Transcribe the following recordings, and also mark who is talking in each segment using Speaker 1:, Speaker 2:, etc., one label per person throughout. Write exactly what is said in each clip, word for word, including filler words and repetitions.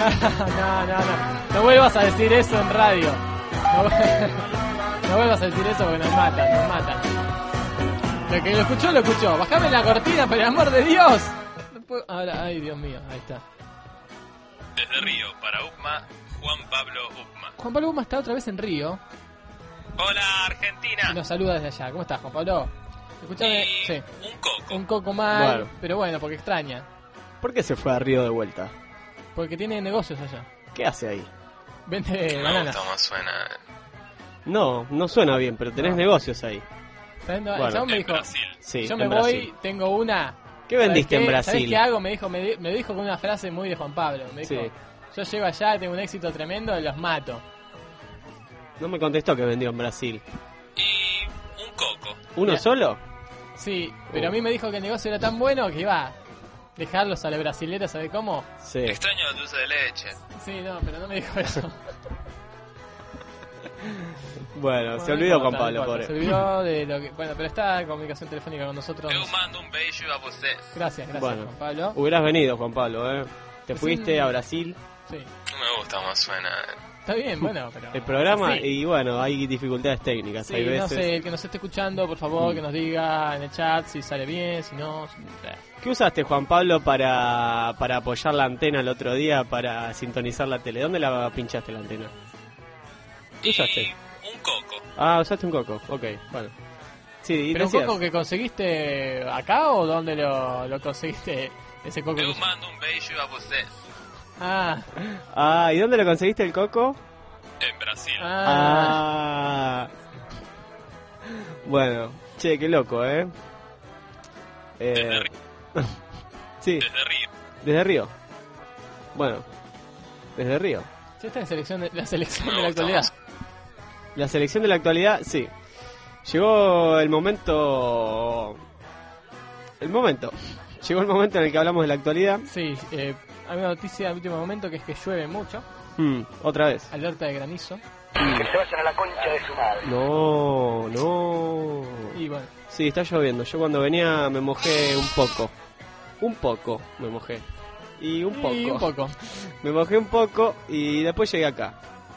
Speaker 1: no, no, no. No vuelvas a decir eso en radio. No, no vuelvas a decir eso porque nos matan, nos matan. El que lo escuchó, lo escuchó. Bajame la cortina, por el amor de Dios. No puedo... Ahora, ay, Dios mío, ahí está.
Speaker 2: Desde Río, para U P M A, Juan Pablo U P M A.
Speaker 1: Juan Pablo Uma está otra vez en Río.
Speaker 2: Hola, Argentina.
Speaker 1: Y nos saluda desde allá. ¿Cómo estás, Juan Pablo? Escuchame,
Speaker 2: Y
Speaker 1: sí.
Speaker 2: un coco.
Speaker 1: Un coco mal,
Speaker 3: Bueno.
Speaker 1: pero bueno, porque extraña.
Speaker 3: ¿Por qué se fue a Río de vuelta?
Speaker 1: Porque tiene negocios allá.
Speaker 3: ¿Qué hace ahí?
Speaker 1: Vende
Speaker 2: Me
Speaker 1: bananas.
Speaker 2: gusta más suena
Speaker 3: No, no suena bien, pero tenés
Speaker 1: No.
Speaker 3: negocios ahí.
Speaker 1: ¿Sabes? No,
Speaker 3: Bueno.
Speaker 1: el chabón me
Speaker 2: en
Speaker 1: dijo,
Speaker 2: Brasil.
Speaker 3: Sí,
Speaker 1: yo me
Speaker 3: en
Speaker 1: voy,
Speaker 3: Brasil.
Speaker 1: tengo una...
Speaker 3: ¿Qué vendiste
Speaker 1: ¿Sabés
Speaker 3: en
Speaker 1: qué?
Speaker 3: Brasil?
Speaker 1: ¿Sabés qué hago? Me dijo, me, di- me dijo con una frase muy de Juan Pablo. Me dijo,
Speaker 3: Sí.
Speaker 1: yo llego allá, tengo un éxito tremendo, los mato.
Speaker 3: No me contestó que vendió en Brasil.
Speaker 2: Y un coco.
Speaker 3: ¿Uno
Speaker 1: Mira.
Speaker 3: solo?
Speaker 1: Sí, pero
Speaker 3: Oh.
Speaker 1: a mí me dijo que el negocio era tan bueno que iba a dejarlos a la brasilera, ¿sabe cómo?
Speaker 3: Sí.
Speaker 2: Extraño el dulce de leche.
Speaker 1: Sí, no, pero no me dijo eso.
Speaker 3: Bueno,
Speaker 1: Bueno,
Speaker 3: se
Speaker 1: no
Speaker 3: olvidó
Speaker 1: importa,
Speaker 3: Juan Pablo,
Speaker 1: no importa,
Speaker 3: pobre.
Speaker 1: Se olvidó de lo que... Bueno, pero está en comunicación telefónica con nosotros.
Speaker 2: Eu mando un beijo a vocês.
Speaker 1: Gracias, gracias,
Speaker 3: Bueno.
Speaker 1: Juan Pablo.
Speaker 3: Hubieras venido, Juan Pablo, ¿eh? Te
Speaker 1: Recién-
Speaker 3: fuiste a Brasil,
Speaker 1: Sí,
Speaker 2: No me gusta más suena.
Speaker 1: está bien, bueno, pero...
Speaker 3: el programa,
Speaker 1: Sí.
Speaker 3: y bueno, hay dificultades técnicas.
Speaker 1: Sí,
Speaker 3: hay veces.
Speaker 1: no sé, el que nos esté escuchando, por favor,
Speaker 3: Mm.
Speaker 1: que nos diga en el chat si sale bien, si no... si- eh.
Speaker 3: ¿Qué usaste, Juan Pablo, para, para apoyar la antena el otro día, para sintonizar la tele? ¿Dónde la pinchaste la antena? ¿Qué usaste?
Speaker 2: Y un coco.
Speaker 3: Ah, usaste un coco, ok, bueno. Sí, y
Speaker 1: ¿Pero un
Speaker 3: decías-
Speaker 1: coco que conseguiste acá o dónde lo, lo conseguiste? Ese coco
Speaker 2: Eu
Speaker 1: que...
Speaker 2: mando un beijo a vocês.
Speaker 1: Ah,
Speaker 3: Ah, ¿y dónde lo conseguiste el coco?
Speaker 2: En Brasil.
Speaker 1: ah,
Speaker 3: Ah. Bueno, che, qué loco, ¿eh?
Speaker 2: Desde
Speaker 3: eh
Speaker 2: Río.
Speaker 3: sí,
Speaker 2: Desde Río.
Speaker 3: desde Río. Bueno, desde Río.
Speaker 1: sí, esta es selección de, la selección
Speaker 2: Me
Speaker 1: de la
Speaker 2: gusta
Speaker 1: actualidad.
Speaker 2: más.
Speaker 3: La selección de la actualidad, sí. Llegó el momento... El momento. Llegó el momento en el que hablamos de la actualidad.
Speaker 1: Sí, eh, hay una noticia de último momento que es que llueve mucho,
Speaker 3: Mm, otra vez.
Speaker 1: alerta de granizo,
Speaker 4: Que se vayan a la concha de su madre.
Speaker 3: No, no.
Speaker 1: y bueno,
Speaker 3: Sí, está lloviendo. Yo cuando venía me mojé un poco. Un poco me mojé. Y un poco.
Speaker 1: y un poco.
Speaker 3: Me mojé un poco y después llegué acá.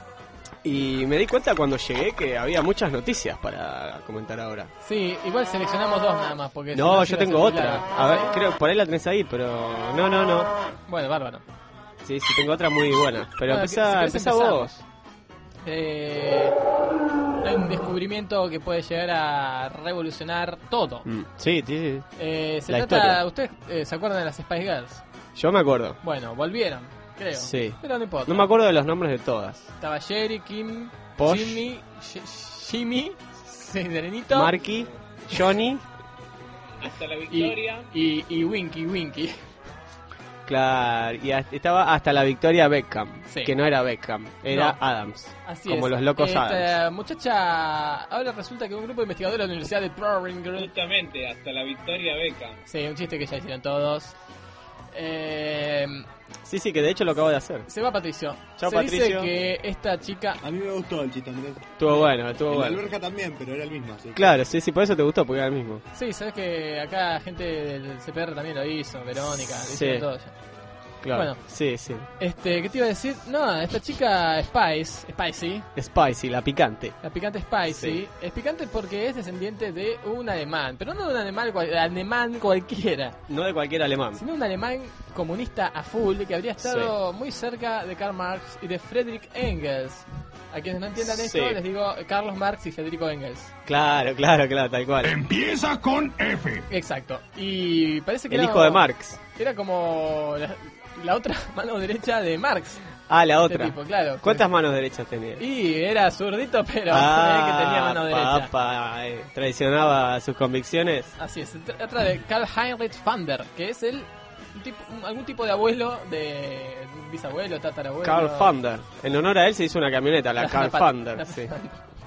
Speaker 3: Y me di cuenta cuando llegué que había muchas noticias para comentar ahora.
Speaker 1: Sí, igual seleccionamos dos nada más, porque... si
Speaker 3: No,
Speaker 1: se
Speaker 3: yo
Speaker 1: iba a
Speaker 3: tengo
Speaker 1: ser
Speaker 3: otra.
Speaker 1: largo.
Speaker 3: A ver, creo por ahí la tenés ahí, pero no, no, no.
Speaker 1: Bueno, bárbaro.
Speaker 3: Sí, sí, tengo otra muy buena. Pero
Speaker 1: Bueno,
Speaker 3: empezá,
Speaker 1: si querés
Speaker 3: empezá
Speaker 1: empezamos.
Speaker 3: vos.
Speaker 1: Eh, hay un descubrimiento que puede llegar a revolucionar todo.
Speaker 3: Mm, Sí, sí, sí.
Speaker 1: Eh, se
Speaker 3: La
Speaker 1: trata,
Speaker 3: historia.
Speaker 1: ¿ustedes eh, se acuerdan de las Spice Girls?
Speaker 3: Yo me acuerdo.
Speaker 1: Bueno, volvieron, creo.
Speaker 3: Sí.
Speaker 1: Pero no importa.
Speaker 3: No me acuerdo de los nombres de todas.
Speaker 1: Estaba Jerry, Kim,
Speaker 3: Posh.
Speaker 1: Jimmy, Sh- Jimmy, Serenito
Speaker 3: Marky, Johnny.
Speaker 5: Hasta la
Speaker 1: y,
Speaker 5: victoria.
Speaker 1: y, y Winky Winky.
Speaker 3: Claro, y hasta- estaba hasta la Victoria Beckham,
Speaker 1: Sí.
Speaker 3: que no era Beckham, era
Speaker 1: No.
Speaker 3: Adams.
Speaker 1: Así
Speaker 3: Como
Speaker 1: es.
Speaker 3: los locos
Speaker 1: Esta
Speaker 3: Adams.
Speaker 1: muchacha, ahora resulta que un grupo de investigadores de la Universidad de Birmingham.
Speaker 5: Justamente, hasta la victoria Beckham.
Speaker 1: Sí, un chiste que ya hicieron todos. Eh,
Speaker 3: Sí, sí, que de hecho lo acabo de hacer.
Speaker 1: se va Patricio.
Speaker 3: Chao,
Speaker 1: se
Speaker 3: Patricio.
Speaker 1: dice que esta chica...
Speaker 6: A mí me gustó el chiste, Andrés.
Speaker 3: Estuvo bueno, estuvo
Speaker 6: En la
Speaker 3: bueno.
Speaker 6: alberca también, pero era el mismo. Así.
Speaker 3: Claro, sí, sí, por eso te gustó, porque era el mismo.
Speaker 1: Sí, sabes que acá gente del C P R también lo hizo, Verónica, lo
Speaker 3: Sí.
Speaker 1: hicieron todo ya.
Speaker 3: Claro,
Speaker 1: Bueno.
Speaker 3: sí, sí.
Speaker 1: Este, ¿qué te iba a decir? No, esta chica Spice, Spicy,
Speaker 3: Spicy, la picante.
Speaker 1: la picante Spicy,
Speaker 3: Sí.
Speaker 1: es picante porque es descendiente de un alemán, pero no de un alemán, cual- alemán cualquiera,
Speaker 3: No de cualquier alemán.
Speaker 1: sino un alemán comunista a full que habría estado muy cerca de Karl Marx y de Friedrich Engels. A quienes no entiendan esto,
Speaker 3: Sí.
Speaker 1: les digo Carlos Marx y Federico Engels.
Speaker 3: Claro, claro, claro, tal cual.
Speaker 7: Empieza con F.
Speaker 1: Exacto. Y parece que
Speaker 3: El
Speaker 1: era,
Speaker 3: hijo de Marx.
Speaker 1: era como la, la otra mano derecha de Marx.
Speaker 3: Ah, la
Speaker 1: Este
Speaker 3: otra.
Speaker 1: tipo, claro.
Speaker 3: ¿Cuántas manos derechas tenía?
Speaker 1: Y era zurdito, pero
Speaker 3: Ah,
Speaker 1: que tenía mano derecha.
Speaker 3: papá, eh, traicionaba sus convicciones.
Speaker 1: Así es. Se trata de Karl Heinrich Fander, que es el un tipo, un- algún tipo de abuelo, de un bisabuelo, tatarabuelo.
Speaker 3: Carl Fander. En honor a él se hizo una camioneta, la
Speaker 1: La-
Speaker 3: Carl
Speaker 1: la pat-
Speaker 3: Fander.
Speaker 1: la-
Speaker 3: Sí.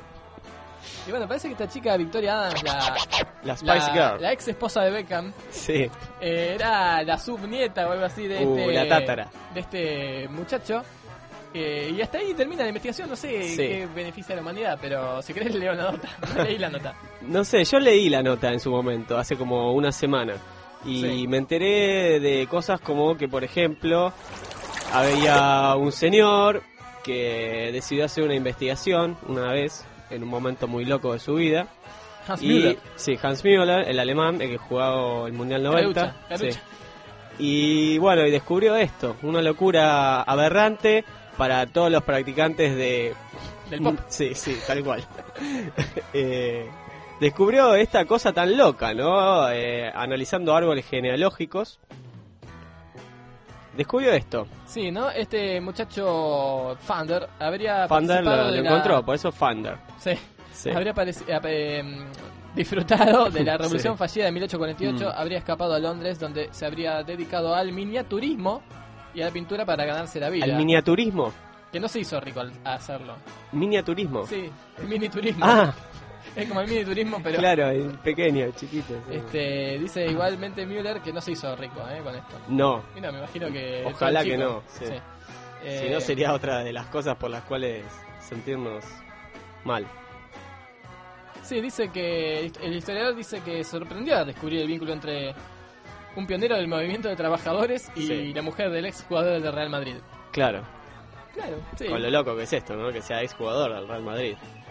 Speaker 1: Y bueno, parece que esta chica Victoria Adams, la,
Speaker 3: La Spice
Speaker 1: la,
Speaker 3: Girl.
Speaker 1: la ex esposa de Beckham,
Speaker 3: Sí.
Speaker 1: eh, era la subnieta o algo así de
Speaker 3: Uh,
Speaker 1: este
Speaker 3: la tátara.
Speaker 1: de este muchacho. Eh, y hasta ahí termina la investigación, no sé
Speaker 3: Sí.
Speaker 1: qué beneficia a la humanidad, pero si querés leo la nota. Leí la nota.
Speaker 3: No sé, yo leí la nota en su momento, hace como una semana. Y
Speaker 1: Sí.
Speaker 3: me enteré de cosas como que, por ejemplo, había un señor que decidió hacer una investigación una vez, en un momento muy loco de su vida.
Speaker 1: Hans
Speaker 3: y,
Speaker 1: Müller.
Speaker 3: Sí, Hans Müller, el alemán, el que jugó el Mundial noventa.
Speaker 1: Carucha, Carucha.
Speaker 3: Sí. Y bueno, y descubrió esto, una locura aberrante para todos los practicantes de...
Speaker 1: Del pop.
Speaker 3: Sí, sí, tal cual. eh, descubrió esta cosa tan loca, ¿no? Eh, analizando árboles genealógicos. Descubrió esto.
Speaker 1: Sí, ¿no? Este muchacho Fander habría
Speaker 3: Fander lo,
Speaker 1: participado
Speaker 3: lo
Speaker 1: de la-
Speaker 3: encontró, por eso Fander.
Speaker 1: Sí.
Speaker 3: Sí.
Speaker 1: Habría pareci- eh, eh, disfrutado de la revolución
Speaker 3: Sí.
Speaker 1: fallida de mil ochocientos cuarenta y ocho,
Speaker 3: Mm.
Speaker 1: habría escapado a Londres, donde se habría dedicado al miniaturismo y a la pintura para ganarse la vida.
Speaker 3: Al miniaturismo.
Speaker 1: Que no se hizo rico al a hacerlo.
Speaker 3: Miniaturismo.
Speaker 1: Sí, el miniturismo.
Speaker 3: Ah,
Speaker 1: Es como el miniturismo, pero...
Speaker 3: claro, el pequeño, chiquito. sí.
Speaker 1: Este, dice igualmente Müller que no se hizo rico eh, con esto.
Speaker 3: No,
Speaker 1: Mira, me imagino que...
Speaker 3: Ojalá
Speaker 1: todo
Speaker 3: que
Speaker 1: chico.
Speaker 3: no, sí.
Speaker 1: Sí.
Speaker 3: si
Speaker 1: Eh,
Speaker 3: no sería otra de las cosas por las cuales sentirnos mal.
Speaker 1: Sí, dice que el historiador dice que sorprendió a descubrir el vínculo entre un pionero del movimiento de trabajadores y
Speaker 3: Sí.
Speaker 1: la mujer del ex jugador del Real Madrid.
Speaker 3: Claro,
Speaker 1: Claro, sí.
Speaker 3: con lo loco que es esto, ¿no? Que sea exjugador del Real Madrid.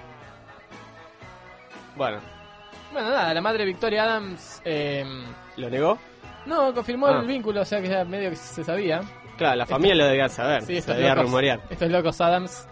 Speaker 3: Bueno,
Speaker 1: Bueno, nada, la madre Victoria Adams eh,
Speaker 3: ¿lo negó?
Speaker 1: no confirmó
Speaker 3: Ah.
Speaker 1: el vínculo, o sea que ya medio que se sabía.
Speaker 3: Claro, la familia lo debía saber,
Speaker 1: Sí,
Speaker 3: se
Speaker 1: estos
Speaker 3: debía
Speaker 1: locos,
Speaker 3: rumorear.
Speaker 1: estos locos Adams.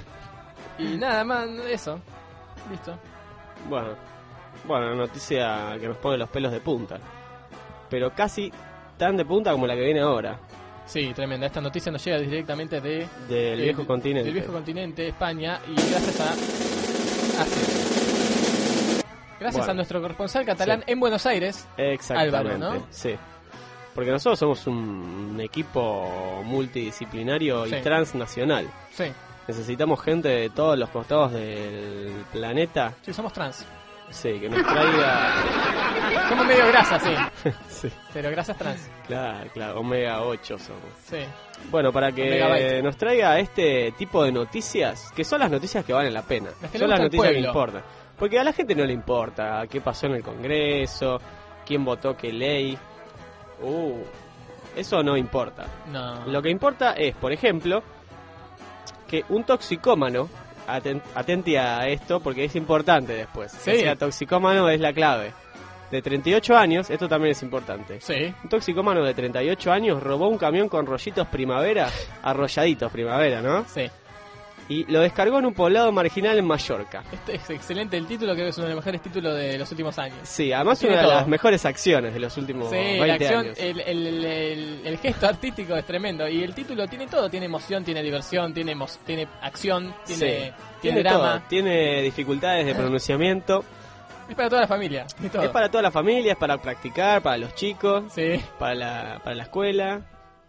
Speaker 1: Y nada más, eso. Listo.
Speaker 3: Bueno, bueno, noticia que nos pone los pelos de punta. Pero casi tan de punta como la que viene ahora,
Speaker 1: Sí, tremenda. Esta noticia nos llega directamente de
Speaker 3: del viejo
Speaker 1: del-
Speaker 3: continente.
Speaker 1: Del viejo continente, España, y gracias a Asia. Gracias
Speaker 3: Bueno.
Speaker 1: a nuestro corresponsal catalán
Speaker 3: Sí.
Speaker 1: en Buenos Aires.
Speaker 3: Exactamente,
Speaker 1: Álvaro, ¿no?
Speaker 3: sí. Porque nosotros somos un equipo multidisciplinario y
Speaker 1: Sí.
Speaker 3: transnacional.
Speaker 1: Sí,
Speaker 3: Necesitamos gente de todos los costados del planeta,
Speaker 1: sí, somos trans.
Speaker 3: sí, que nos traiga...
Speaker 1: Somos medio grasas, sí.
Speaker 3: sí,
Speaker 1: Pero grasas trans.
Speaker 3: claro, claro, omega ocho somos.
Speaker 1: Sí.
Speaker 3: Bueno, para que
Speaker 1: Megabyte.
Speaker 3: nos traiga este tipo de noticias, que son las noticias que valen la pena,
Speaker 1: Las que le
Speaker 3: son las
Speaker 1: gusta al
Speaker 3: noticias que
Speaker 1: pueblo.
Speaker 3: importan. Porque a la gente no le importa qué pasó en el Congreso, quién votó qué ley. Uh, eso no importa.
Speaker 1: No.
Speaker 3: Lo que importa es, por ejemplo, que un toxicómano, aten- atente a esto porque es importante después,
Speaker 1: Sí.
Speaker 3: que sea toxicómano es la clave, de treinta y ocho años, esto también es importante.
Speaker 1: Sí.
Speaker 3: Un toxicómano de treinta y ocho años robó un camión con rollitos primavera, arrolladitos primavera, ¿no?
Speaker 1: Sí.
Speaker 3: Y lo descargó en un poblado marginal en Mallorca.
Speaker 1: Este es excelente el título, creo que es uno de los mejores títulos de los últimos años.
Speaker 3: Sí, además
Speaker 1: Tiene
Speaker 3: una de
Speaker 1: todo.
Speaker 3: las mejores acciones de los últimos
Speaker 1: Sí,
Speaker 3: veinte
Speaker 1: la acción,
Speaker 3: años.
Speaker 1: el, el, el, el gesto artístico es tremendo. Y el título tiene todo: tiene emoción, tiene diversión, tiene, emo- tiene acción, tiene,
Speaker 3: Sí.
Speaker 1: tiene,
Speaker 3: todo,
Speaker 1: drama.
Speaker 3: tiene dificultades de pronunciamiento.
Speaker 1: Es para toda la familia. y todo.
Speaker 3: Es para toda la familia, es para practicar, para los chicos,
Speaker 1: Sí.
Speaker 3: para la, para la escuela.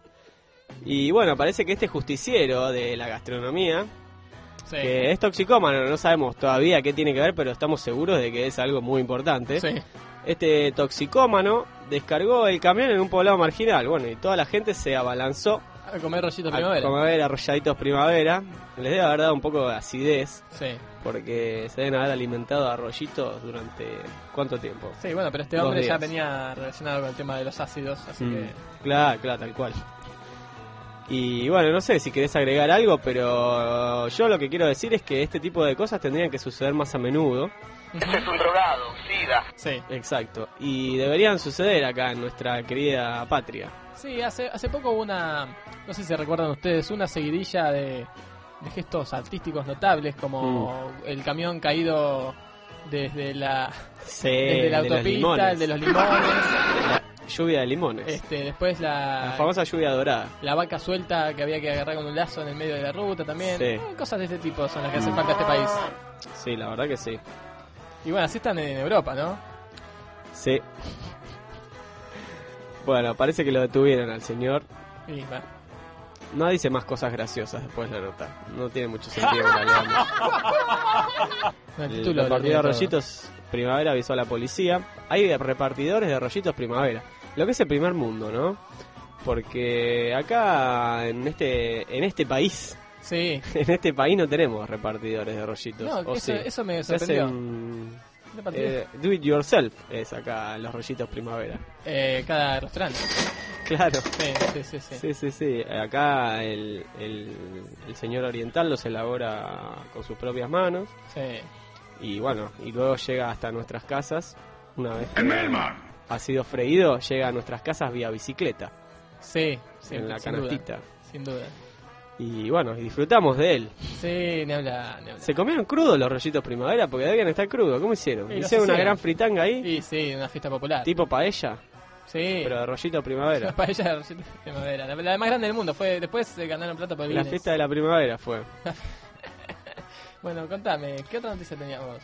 Speaker 3: Y bueno, parece que este justiciero de la gastronomía,
Speaker 1: Sí.
Speaker 3: que es toxicómano, no sabemos todavía qué tiene que ver, pero estamos seguros de que es algo muy importante.
Speaker 1: Sí.
Speaker 3: Este toxicómano descargó el camión en un poblado marginal, bueno, y toda la gente se abalanzó
Speaker 1: A comer rollito
Speaker 3: a
Speaker 1: primavera.
Speaker 3: comer arrolladitos primavera. Les debe haber dado un poco de acidez,
Speaker 1: Sí.
Speaker 3: porque se deben haber alimentado de arrollitos durante ¿cuánto tiempo?
Speaker 1: Sí, bueno, pero este
Speaker 3: Dos
Speaker 1: hombre ya
Speaker 3: días.
Speaker 1: venía relacionado con el tema de los ácidos, así
Speaker 3: Mm,
Speaker 1: que...
Speaker 3: Claro, claro, tal cual. Y bueno, no sé si querés agregar algo, pero yo lo que quiero decir es que este tipo de cosas tendrían que suceder más a menudo.
Speaker 4: Este es un drogado, sida.
Speaker 1: Sí.
Speaker 3: Exacto. Y deberían suceder acá en nuestra querida patria.
Speaker 1: Sí, hace, hace poco hubo una, no sé si recuerdan ustedes, una seguidilla de, de gestos artísticos notables, como
Speaker 3: Mm.
Speaker 1: el camión caído desde la,
Speaker 3: Sí,
Speaker 1: desde la
Speaker 3: de los
Speaker 1: autopista,
Speaker 3: limones.
Speaker 1: el de los limones,
Speaker 3: La lluvia de limones.
Speaker 1: este, después
Speaker 3: La
Speaker 1: la,
Speaker 3: famosa lluvia dorada.
Speaker 1: la vaca suelta que había que agarrar con un lazo en el medio de la ruta también.
Speaker 3: Sí.
Speaker 1: Eh, Cosas de este tipo son las que hacen falta a este país.
Speaker 3: Sí, la verdad que sí.
Speaker 1: Y bueno, así están en Europa, ¿no?
Speaker 3: Sí. Bueno, parece que lo detuvieron al señor.
Speaker 1: Y bueno.
Speaker 3: No dice más cosas graciosas después de la nota. No tiene mucho sentido que la leamos.
Speaker 1: No, el
Speaker 3: El
Speaker 1: título lo
Speaker 3: repartidor
Speaker 1: tiene
Speaker 3: de
Speaker 1: todo.
Speaker 3: rollitos primavera avisó a la policía. Hay repartidores de rollitos primavera. Lo que es el primer mundo, ¿no? Porque acá en este en este país,
Speaker 1: Sí.
Speaker 3: en este país no tenemos repartidores de rollitos.
Speaker 1: No,
Speaker 3: ¿o
Speaker 1: eso,
Speaker 3: sí?
Speaker 1: eso me
Speaker 3: Se
Speaker 1: sorprendió.
Speaker 3: hacen,
Speaker 1: Repartidor.
Speaker 3: eh, do it yourself es acá los rollitos primavera.
Speaker 1: Eh, cada restaurante.
Speaker 3: Claro.
Speaker 1: Sí, sí, sí, sí.
Speaker 3: Sí, sí, sí. Acá el, el, el señor oriental los elabora con sus propias manos.
Speaker 1: Sí.
Speaker 3: Y bueno, y luego llega hasta nuestras casas. Una vez que
Speaker 7: ¡En Melman!
Speaker 3: ha sido freído, llega a nuestras casas vía bicicleta.
Speaker 1: Sí, sí,
Speaker 3: En la
Speaker 1: sin
Speaker 3: canastita.
Speaker 1: duda, sin duda.
Speaker 3: Y bueno, y disfrutamos de él.
Speaker 1: Sí, ni hablar, ni hablar.
Speaker 3: ¿Se comieron crudos los rollitos primavera? Porque debían estar crudos. ¿Cómo hicieron?
Speaker 1: Sí, los
Speaker 3: ¿Hicieron una
Speaker 1: hicieron.
Speaker 3: gran fritanga ahí?
Speaker 1: Y sí, una fiesta popular.
Speaker 3: ¿Tipo paella?
Speaker 1: Sí.
Speaker 3: Pero de rollito primavera.
Speaker 1: Paella de rosita de primavera. La, la más grande del mundo. Fue Después se ganaron plata por el
Speaker 3: La
Speaker 1: Guinness.
Speaker 3: fiesta de la primavera fue.
Speaker 1: Bueno, contame, ¿qué otra noticia teníamos?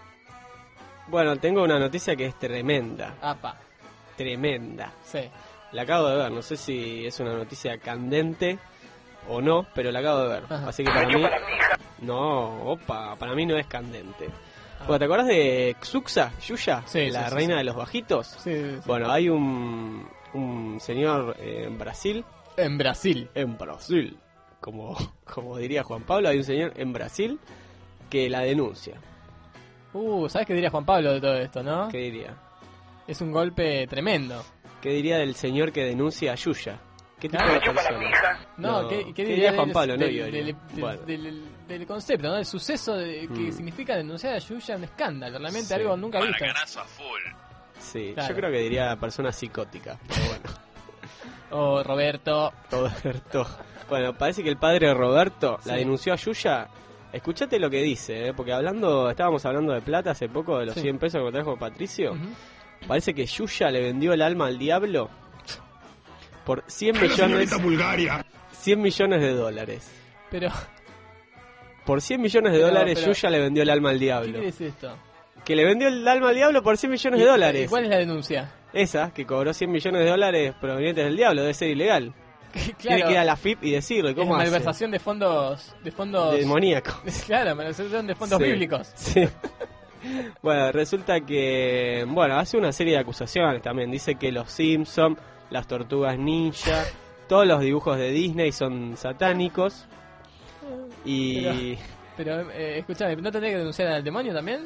Speaker 3: Bueno, tengo una noticia que es tremenda.
Speaker 1: Apa,
Speaker 3: Tremenda.
Speaker 1: sí.
Speaker 3: La acabo de ver. No sé si es una noticia candente o no, pero la acabo de ver.
Speaker 1: Ajá.
Speaker 3: Así que para mí... No, opa, para mí no es candente. Bueno, ¿te acordás de Xuxa, Yuya?
Speaker 1: Sí,
Speaker 3: la
Speaker 1: sí, sí,
Speaker 3: reina
Speaker 1: sí.
Speaker 3: de los bajitos.
Speaker 1: Sí, sí.
Speaker 3: Bueno, hay un, un señor eh, en Brasil,
Speaker 1: En Brasil.
Speaker 3: en Brasil, como, como diría Juan Pablo, hay un señor en Brasil que la denuncia.
Speaker 1: Uh, ¿sabes qué diría Juan Pablo de todo esto, no?
Speaker 3: ¿Qué diría?
Speaker 1: Es un golpe tremendo.
Speaker 3: ¿Qué diría del señor que denuncia a Yuya? ¿Qué tipo
Speaker 1: Claro.
Speaker 3: de persona?
Speaker 1: No,
Speaker 3: No,
Speaker 1: ¿qué, qué
Speaker 3: ¿qué
Speaker 1: diría
Speaker 3: diría
Speaker 1: de
Speaker 3: Juan
Speaker 1: él?
Speaker 3: Pablo, no
Speaker 1: del,
Speaker 3: Iorio?
Speaker 1: del, del,
Speaker 3: Bueno.
Speaker 1: del- del concepto, ¿no? Del suceso de, que
Speaker 3: Mm.
Speaker 1: significa denunciar a Yuya un escándalo. Realmente
Speaker 3: Sí.
Speaker 1: algo nunca visto.
Speaker 2: Maracanazo a full.
Speaker 3: Sí,
Speaker 1: Claro.
Speaker 3: yo creo que diría persona psicótica, pero bueno.
Speaker 1: O Roberto.
Speaker 3: Roberto. Bueno, parece que el padre de Roberto la
Speaker 1: Sí.
Speaker 3: denunció a Yuya. Escuchate lo que dice, ¿eh? Porque hablando, estábamos hablando de plata hace poco, de los
Speaker 1: Sí.
Speaker 3: cien pesos que trajo Patricio.
Speaker 1: Ujú.
Speaker 3: Parece que Yuya le vendió el alma al diablo por cien
Speaker 7: ¡Pero
Speaker 3: millones,
Speaker 7: señorita Bulgaria!
Speaker 3: cien millones de dólares.
Speaker 1: Pero,
Speaker 3: Por cien millones de
Speaker 1: Pero-
Speaker 3: dólares
Speaker 1: pero-
Speaker 3: Yuya le vendió el alma al
Speaker 1: ¿qué
Speaker 3: diablo.
Speaker 1: quiere decir esto?
Speaker 3: Que le vendió el alma al diablo por cien millones de
Speaker 1: ¿Y-
Speaker 3: dólares.
Speaker 1: ¿Y cuál es la denuncia?
Speaker 3: Esa, que cobró cien millones de dólares provenientes del diablo, debe ser ilegal. Tiene que ir a la F I P y decirle
Speaker 1: es
Speaker 3: cómo hace.
Speaker 1: malversación de fondos, de fondos,
Speaker 3: Demoníaco.
Speaker 1: claro, malversación de fondos
Speaker 3: Sí,
Speaker 1: bíblicos.
Speaker 3: Sí. Bueno, resulta que, bueno, hace una serie de acusaciones también. Dice que los Simpson, las Tortugas Ninja, todos los dibujos de Disney son satánicos. Y,
Speaker 1: Pero, eh, escúchame, ¿no tendría que denunciar al demonio también?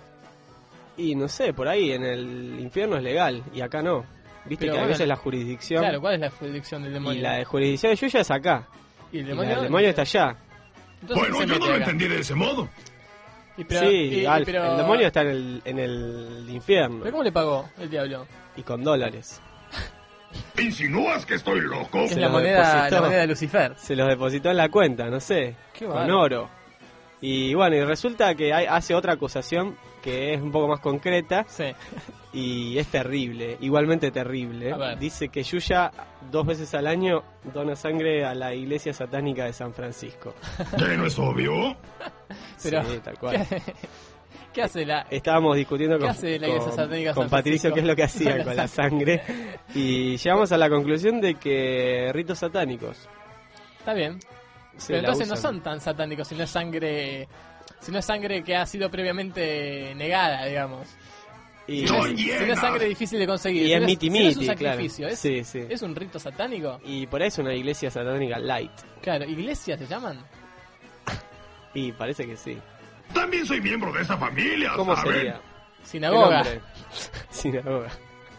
Speaker 3: y no sé, por ahí en el infierno es legal y acá no. Viste
Speaker 1: Pero
Speaker 3: que a
Speaker 1: bueno,
Speaker 3: veces la jurisdicción
Speaker 1: Claro, ¿cuál es la jurisdicción del demonio?
Speaker 3: y la de jurisdicción de Yuya es acá.
Speaker 1: ¿Y el
Speaker 3: Y
Speaker 1: demonio?
Speaker 3: la del demonio está allá.
Speaker 1: Entonces,
Speaker 7: Bueno,
Speaker 1: se
Speaker 7: yo no
Speaker 1: mete
Speaker 7: lo
Speaker 1: acá.
Speaker 7: entendí de ese modo.
Speaker 1: Y pero-
Speaker 3: sí,
Speaker 1: y- y
Speaker 3: Alf,
Speaker 1: pero-
Speaker 3: el demonio está en el, en el infierno
Speaker 1: ¿Pero cómo le pagó el diablo?
Speaker 3: y con dólares.
Speaker 7: ¿Insinúas que estoy loco?
Speaker 1: Es
Speaker 3: Se
Speaker 1: la
Speaker 3: lo
Speaker 1: moneda,
Speaker 3: depositó.
Speaker 1: la moneda de Lucifer.
Speaker 3: Se los depositó en la cuenta, no sé,
Speaker 1: Qué
Speaker 3: con
Speaker 1: bárbaro.
Speaker 3: oro. Y bueno, y resulta que hay, hace otra acusación que es un poco más concreta
Speaker 1: Sí.
Speaker 3: y es terrible, igualmente terrible.
Speaker 1: A ver.
Speaker 3: Dice que Yuya dos veces al año dona sangre a la iglesia satánica de San Francisco.
Speaker 7: ¿Que no es obvio?
Speaker 1: Pero,
Speaker 3: Sí, tal cual.
Speaker 1: ¿qué, qué hace la...?
Speaker 3: Estábamos discutiendo
Speaker 1: ¿Qué
Speaker 3: con,
Speaker 1: hace la iglesia
Speaker 3: con-
Speaker 1: satánica de
Speaker 3: con
Speaker 1: San
Speaker 3: Patricio
Speaker 1: Francisco?
Speaker 3: qué es lo que hacía
Speaker 1: Con la
Speaker 3: con la sangre y llegamos a la conclusión de que ritos satánicos.
Speaker 1: Está bien.
Speaker 3: se
Speaker 1: Pero
Speaker 3: la
Speaker 1: entonces no
Speaker 3: usan.
Speaker 1: son tan satánicos si no es sangre... Si no es sangre que ha sido previamente negada, digamos.
Speaker 3: Y,
Speaker 7: Son
Speaker 1: Si no es
Speaker 7: hienas.
Speaker 1: sangre difícil de conseguir.
Speaker 3: y
Speaker 1: si
Speaker 3: es
Speaker 1: no
Speaker 3: miti
Speaker 1: si no es un
Speaker 3: miti, claro.
Speaker 1: sacrificio. ¿Es,
Speaker 3: Sí, sí.
Speaker 1: ¿Es un rito satánico?
Speaker 3: Y por ahí es una iglesia satánica light.
Speaker 1: Claro, ¿iglesias se llaman?
Speaker 3: Y parece que sí.
Speaker 7: También soy miembro de esa familia,
Speaker 3: ¿Cómo
Speaker 7: ¿saben?
Speaker 3: sería? ¿Qué
Speaker 1: Sinagoga.
Speaker 3: nombre? Sinagoga.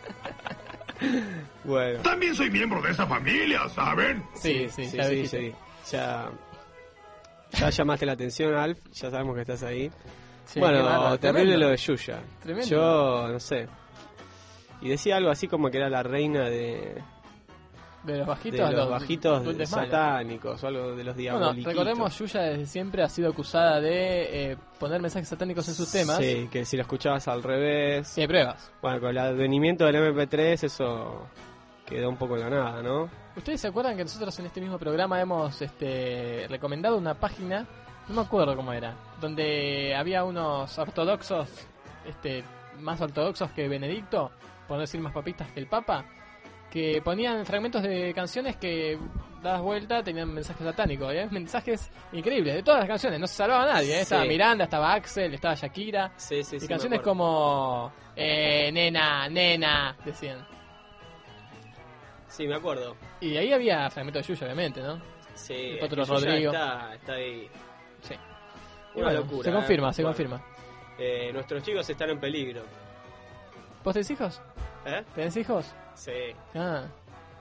Speaker 3: Bueno.
Speaker 7: También soy miembro de esa familia, ¿saben?
Speaker 1: Sí, sí,
Speaker 3: sí,
Speaker 1: ya
Speaker 3: sí,
Speaker 1: dijiste.
Speaker 3: sí. Ya, ya llamaste la atención, Alf. Ya sabemos que estás ahí.
Speaker 1: Sí, qué
Speaker 3: bueno,
Speaker 1: bárbaro,
Speaker 3: terrible
Speaker 1: tremendo.
Speaker 3: lo de Yuya.
Speaker 1: Tremendo.
Speaker 3: Yo, no sé. Y decía algo así como que era la reina de,
Speaker 1: De los
Speaker 3: de
Speaker 1: bajitos,
Speaker 3: los bajitos
Speaker 1: dulces malos.
Speaker 3: satánicos o algo de los
Speaker 1: Bueno,
Speaker 3: diaboliquitos.
Speaker 1: recordemos, Yuya desde siempre ha sido acusada de eh, poner mensajes satánicos en sus temas.
Speaker 3: Sí, que si lo escuchabas al revés.
Speaker 1: Sí, hay pruebas.
Speaker 3: Bueno, con el advenimiento del eme pe tres eso quedó un poco en la nada, ¿no?
Speaker 1: ¿Ustedes se acuerdan que nosotros en este mismo programa hemos este, recomendado una página, no me acuerdo cómo era, donde había unos ortodoxos, este, más ortodoxos que Benedicto, por no decir más papistas que el Papa, que ponían fragmentos de canciones que, dadas vuelta, tenían mensajes satánicos, ¿eh? Mensajes increíbles, de todas las canciones, no se salvaba nadie, ¿eh?
Speaker 3: Sí.
Speaker 1: Estaba Miranda, estaba Axel, estaba Shakira,
Speaker 3: Sí, sí,
Speaker 1: y
Speaker 3: sí.
Speaker 1: canciones como, eh, nena, nena, decían.
Speaker 3: Sí, me acuerdo.
Speaker 1: Y ahí había fragmentos de Yuya, obviamente, ¿no?
Speaker 3: Sí,
Speaker 1: El
Speaker 3: es
Speaker 1: Potro
Speaker 3: que Yuya
Speaker 1: Rodrigo.
Speaker 3: Está, está ahí.
Speaker 1: Sí. Y
Speaker 3: Una
Speaker 1: bueno,
Speaker 3: locura.
Speaker 1: se confirma,
Speaker 3: ¿eh?
Speaker 1: se
Speaker 3: Bueno,
Speaker 1: confirma.
Speaker 3: eh, nuestros chicos están en peligro.
Speaker 1: ¿Vos tenés hijos?
Speaker 3: ¿Eh?
Speaker 1: ¿Tenés hijos?
Speaker 3: Sí.
Speaker 1: Ah,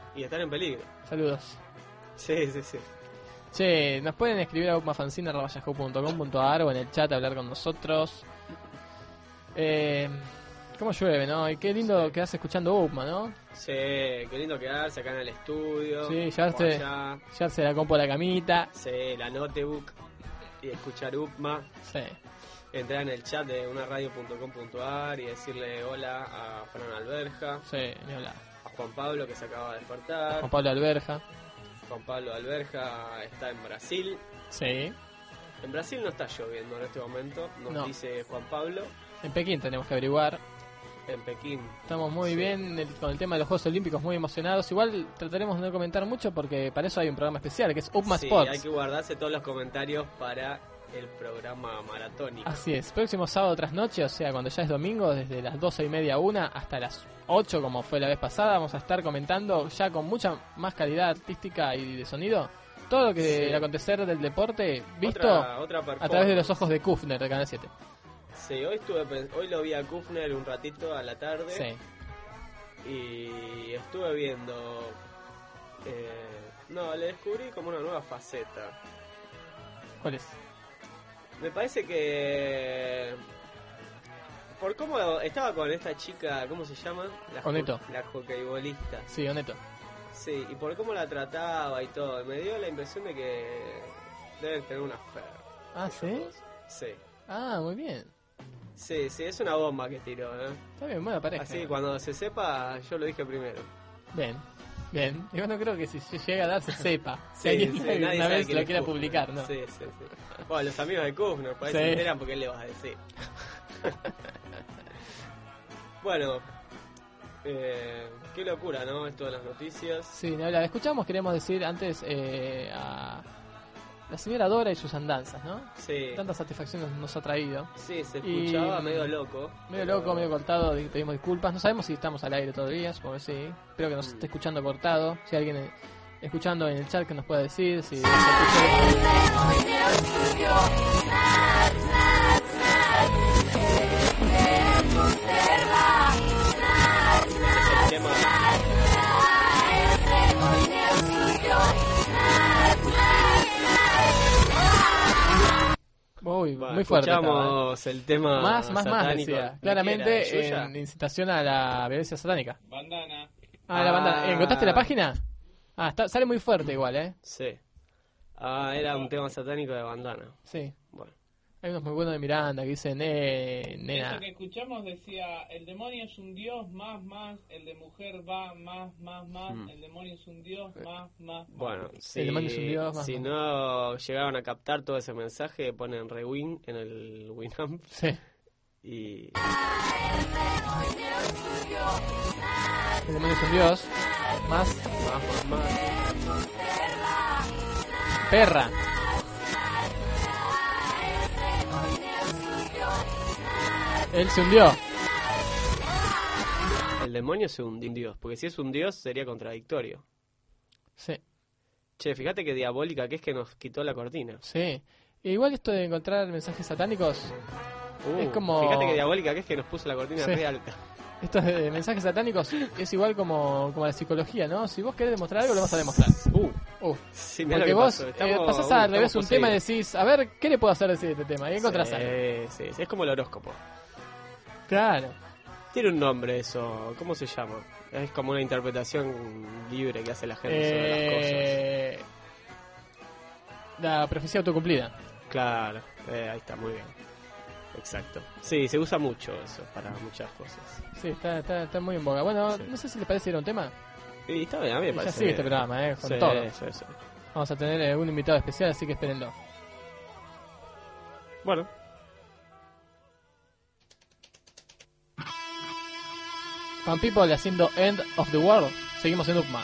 Speaker 3: Y están en peligro.
Speaker 1: Saludos.
Speaker 3: Sí, sí, sí.
Speaker 1: Che, nos pueden escribir a upmafanzine arroba yahoo punto com punto a r o en el chat a hablar con nosotros. Eh, ¿Cómo llueve, no? Y qué lindo
Speaker 3: Sí.
Speaker 1: quedarse escuchando Upma, ¿no?
Speaker 3: Sí, qué lindo quedarse acá en el estudio.
Speaker 1: Sí,
Speaker 3: o
Speaker 1: llevarse,
Speaker 3: allá.
Speaker 1: llevarse la compu a la camita.
Speaker 3: Sí, la notebook y escuchar Upma.
Speaker 1: Sí.
Speaker 3: Entrar en el chat de una radio punto com punto a r y decirle hola a Fran Alberja,
Speaker 1: Sí, ni hablar.
Speaker 3: a Juan Pablo que se acaba de despertar.
Speaker 1: Juan Pablo Alberja.
Speaker 3: Juan Pablo Alberja está en Brasil.
Speaker 1: Sí.
Speaker 3: En Brasil no está lloviendo en este momento, nos
Speaker 1: No.
Speaker 3: dice Juan Pablo.
Speaker 1: En Pekín tenemos que averiguar.
Speaker 3: En Pekín.
Speaker 1: Estamos muy
Speaker 3: Sí.
Speaker 1: bien el- con el tema de los Juegos Olímpicos, muy emocionados. Igual trataremos de no comentar mucho porque para eso hay un programa especial que es Upma
Speaker 3: Sí,
Speaker 1: Sports.
Speaker 3: hay que guardarse todos los comentarios para el programa maratónico.
Speaker 1: Así es, próximo sábado tras noche, o sea, cuando ya es domingo, desde las doce y media a una hasta las ocho, como fue la vez pasada, vamos a estar comentando ya con mucha más calidad artística y de sonido todo lo que
Speaker 3: Sí.
Speaker 1: el acontecer del deporte visto
Speaker 3: Otra, otra
Speaker 1: a través de
Speaker 3: performance.
Speaker 1: los ojos de Kufner de Canal siete.
Speaker 3: Sí, hoy, estuve, pens- hoy lo vi a Kufner un ratito a la tarde.
Speaker 1: Sí.
Speaker 3: Y estuve viendo. eh, no, le descubrí como una nueva faceta.
Speaker 1: ¿Cuál es?
Speaker 3: Me parece que. Por cómo estaba con esta chica, ¿cómo se llama? La,
Speaker 1: Oneto.
Speaker 3: ho- la hockeybolista.
Speaker 1: Sí, Oneto.
Speaker 3: Sí, y por cómo la trataba y todo, me dio la impresión de que deben tener una fe.
Speaker 1: Ah, ¿sí?
Speaker 3: Sí.
Speaker 1: Ah, muy bien.
Speaker 3: Sí, sí, es una bomba que tiró, ¿eh?
Speaker 1: Está bien, buena pareja.
Speaker 3: Así que cuando se sepa, yo lo dije primero.
Speaker 1: Bien, bien. Yo no creo que si se llega a dar se sepa. Si
Speaker 3: Sí,
Speaker 1: alguien
Speaker 3: sí,
Speaker 1: una
Speaker 3: nadie sabe
Speaker 1: vez
Speaker 3: quién
Speaker 1: lo
Speaker 3: es
Speaker 1: quiera
Speaker 3: Kufner.
Speaker 1: publicar, ¿no?
Speaker 3: Sí, sí, sí. Bueno, los amigos de Kufner, por ahí
Speaker 1: Sí.
Speaker 3: se enteran porque él le va a decir. Bueno, eh, qué locura, ¿no? Esto de las noticias.
Speaker 1: Sí, ni hablar. Escuchamos, queremos decir antes eh, a la señora Dora y sus andanzas, ¿no?
Speaker 3: Sí,
Speaker 1: Tantas satisfacciones nos ha traído.
Speaker 3: sí, se
Speaker 1: Y-
Speaker 3: escuchaba medio loco.
Speaker 1: Medio
Speaker 3: pero-
Speaker 1: loco, medio cortado, di- pedimos disculpas. No sabemos si estamos al aire todavía, supongo que sí. Espero que nos
Speaker 3: Mm.
Speaker 1: esté escuchando cortado. Si alguien eh, escuchando en el chat que nos pueda decir si se escucha.
Speaker 3: Es el tema.
Speaker 1: Uy,
Speaker 3: Bueno,
Speaker 1: muy fuerte. estaba,
Speaker 3: escuchamos el tema
Speaker 1: ¿eh? Más, más, más,
Speaker 3: satánico.
Speaker 1: decía.
Speaker 3: ¿De
Speaker 1: Claramente
Speaker 3: quién era? ¿De Yuya?
Speaker 1: en incitación a la violencia satánica.
Speaker 5: Bandana.
Speaker 1: Ah, la banda.
Speaker 3: Ah.
Speaker 1: ¿Encontraste la página? Ah, está, sale muy fuerte igual, ¿eh?
Speaker 3: Sí. Ah, era un tema satánico de bandana.
Speaker 1: Sí.
Speaker 3: Bueno.
Speaker 1: Hay unos muy buenos de Miranda que dicen, eh, nena.
Speaker 5: Eso que escuchamos decía, el demonio es un dios, más, más, el de mujer va, más, más, más,
Speaker 3: Mm.
Speaker 5: el demonio es un dios, más, más, más.
Speaker 3: Bueno, si,
Speaker 1: demonio es un dios, más,
Speaker 3: si
Speaker 1: más.
Speaker 3: no llegaron a captar todo ese mensaje, ponen rewind en el Winamp
Speaker 1: Sí.
Speaker 3: y...
Speaker 1: El demonio es un dios. Más.
Speaker 3: Más, más, más.
Speaker 1: Perra. Él se hundió.
Speaker 3: El demonio es un dios, porque si es un dios sería contradictorio.
Speaker 1: Sí,
Speaker 3: Che, fíjate que diabólica que es que nos quitó la cortina.
Speaker 1: sí. E igual esto de encontrar mensajes satánicos,
Speaker 3: Uh,
Speaker 1: Es como-
Speaker 3: Fíjate que diabólica que es que nos puso la cortina
Speaker 1: Sí.
Speaker 3: re alta.
Speaker 1: estos de mensajes satánicos es igual como, como la psicología, ¿no? Si vos querés demostrar algo, lo vas a demostrar.
Speaker 3: Uh,
Speaker 1: Uh,
Speaker 3: sí, mirá lo
Speaker 1: porque
Speaker 3: que
Speaker 1: vos
Speaker 3: pasó.
Speaker 1: eh,
Speaker 3: Estamos-
Speaker 1: pasás
Speaker 3: uh,
Speaker 1: al revés un
Speaker 3: estamos
Speaker 1: tema y
Speaker 3: poseídos.
Speaker 1: decís, a ver, ¿qué le puedo hacer decir de este tema? Y encontrás algo.
Speaker 3: Sí, sí, sí, es como el horóscopo.
Speaker 1: Claro.
Speaker 3: Tiene un nombre eso, ¿cómo se llama? Es como una interpretación libre que hace la gente sobre las cosas.
Speaker 1: Eh, la profecía autocumplida.
Speaker 3: Claro, eh, ahí está, muy bien. Exacto. Sí, se usa mucho eso para muchas cosas.
Speaker 1: Sí, está, está, está muy en boga. Bueno,
Speaker 3: Sí.
Speaker 1: no sé si les parece ir a un tema.
Speaker 3: Y está bien, a mí me
Speaker 1: Ya
Speaker 3: parece
Speaker 1: sigue este
Speaker 3: bien.
Speaker 1: programa, eh, con
Speaker 3: Sí,
Speaker 1: todo.
Speaker 3: sí, sí.
Speaker 1: Vamos a tener eh, un invitado especial, así que espérenlo.
Speaker 3: Bueno.
Speaker 1: Fan People haciendo End of the World. Seguimos en Upma.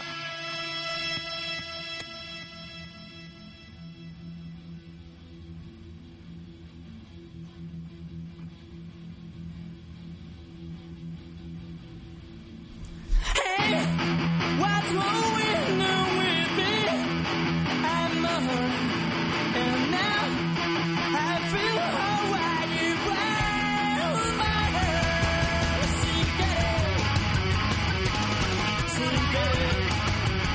Speaker 8: What's going on with me? I'm on, and now I feel how I you found my heart. Sing it, sing it.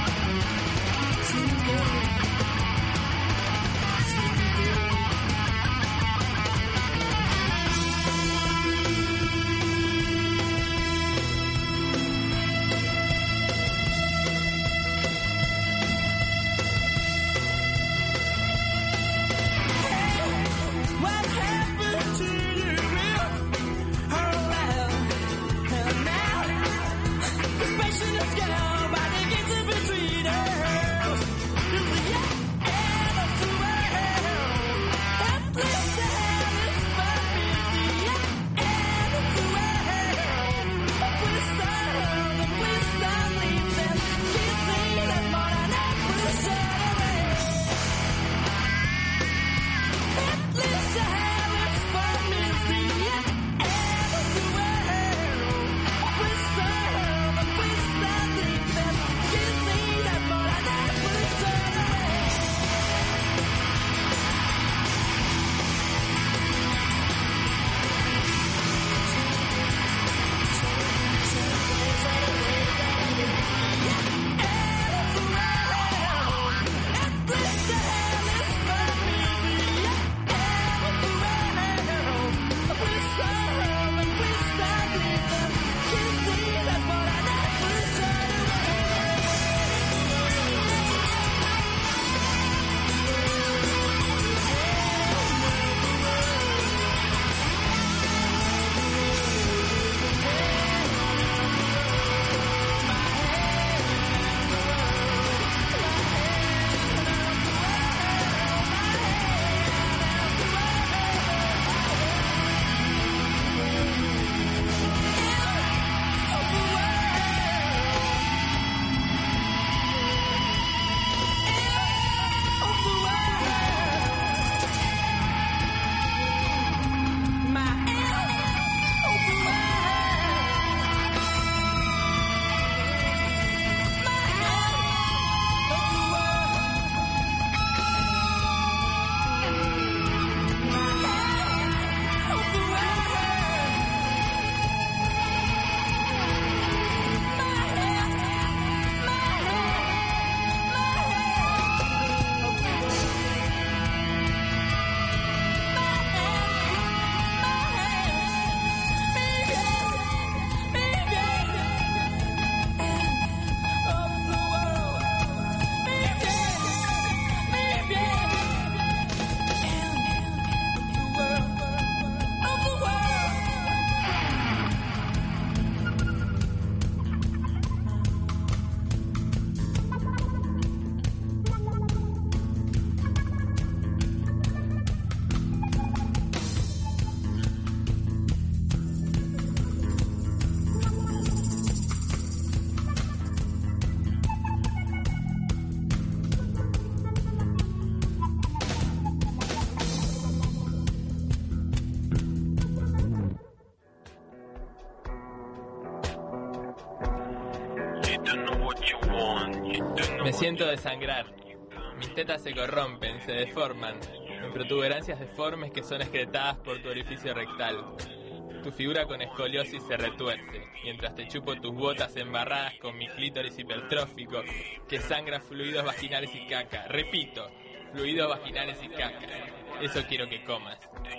Speaker 9: siento desangrar. Mis tetas se corrompen, se deforman, en protuberancias deformes que son excretadas por tu orificio rectal. Tu figura con escoliosis se retuerce, mientras te chupo tus botas embarradas con mi clítoris hipertrófico, que sangra fluidos vaginales y caca. Repito, fluidos vaginales y caca. Eso quiero que comas.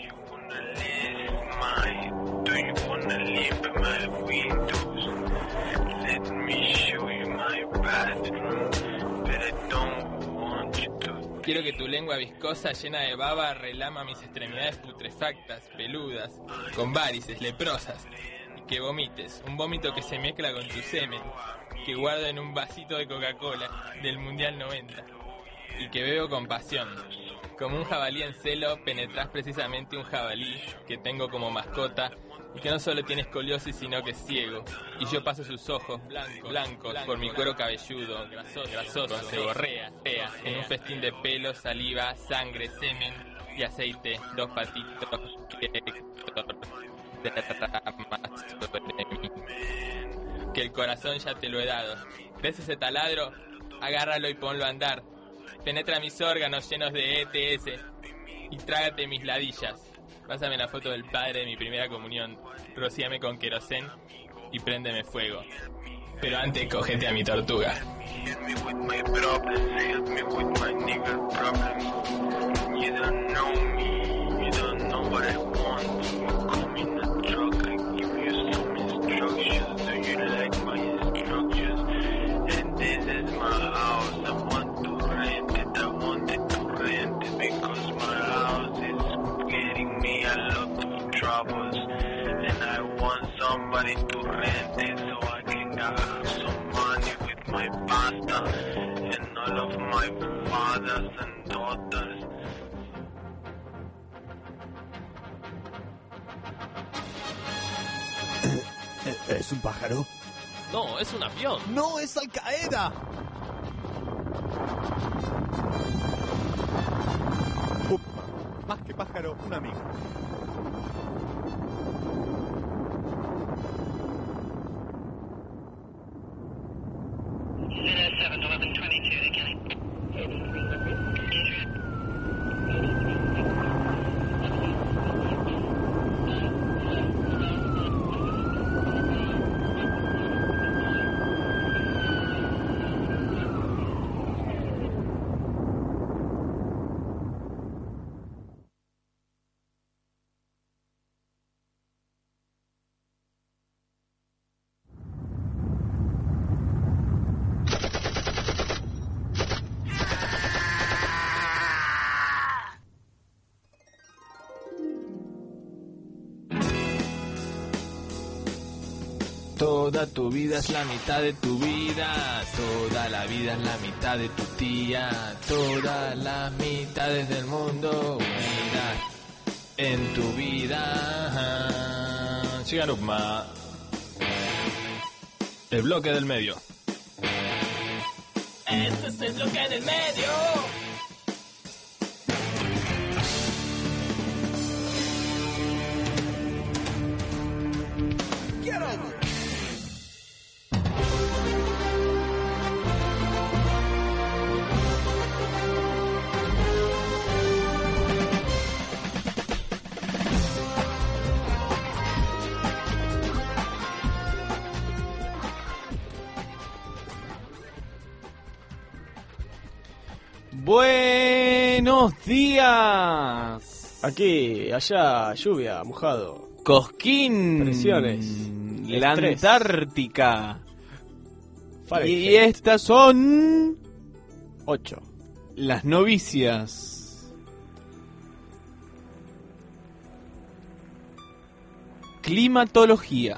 Speaker 9: Quiero que tu lengua viscosa llena de baba relama mis extremidades putrefactas, peludas, con varices, leprosas, y que vomites, un vómito que se mezcla con tu semen, que guardo en un vasito de Coca-Cola del Mundial noventa, y que bebo con pasión. Como un jabalí en celo, penetrás precisamente un jabalí que tengo como mascota y que no solo tiene escoliosis sino que es ciego. Y yo paso sus ojos blancos, blancos por mi cuero cabelludo, grasoso, grasoso, se borrea, fea, en un festín de pelo, saliva, sangre, semen y aceite, dos patitos que derramas sobre mí. Que el corazón ya te lo he dado. ¿Ves ese taladro? Agárralo y ponlo a andar. Penetra mis órganos llenos de E T S y trágate mis ladillas. Pásame la foto del padre de mi primera comunión, rocíame con querosén y préndeme fuego. Pero antes cógete a mi tortuga.
Speaker 10: And I want somebody to rent it so I can have some money with my pasta and all of my fathers and daughters.
Speaker 11: ¿Es un pájaro?
Speaker 12: No, es un avión.
Speaker 11: ¡No, es Al Qaeda! Upma, más que pájaro, un amigo.
Speaker 9: Toda tu vida es la mitad de tu vida, toda la vida es la mitad de tu tía, todas las mitades del mundo unidas en tu vida.
Speaker 12: Llega Nukma. El bloque del medio.
Speaker 8: Este es el bloque del medio.
Speaker 13: Buenos días.
Speaker 3: Aquí, allá, lluvia, mojado.
Speaker 13: Cosquín.
Speaker 3: Presiones.
Speaker 13: La
Speaker 3: Estrés.
Speaker 13: Antártica.
Speaker 3: Fahrenheit.
Speaker 13: Y estas son...
Speaker 3: Ocho.
Speaker 13: Las novicias. Climatología.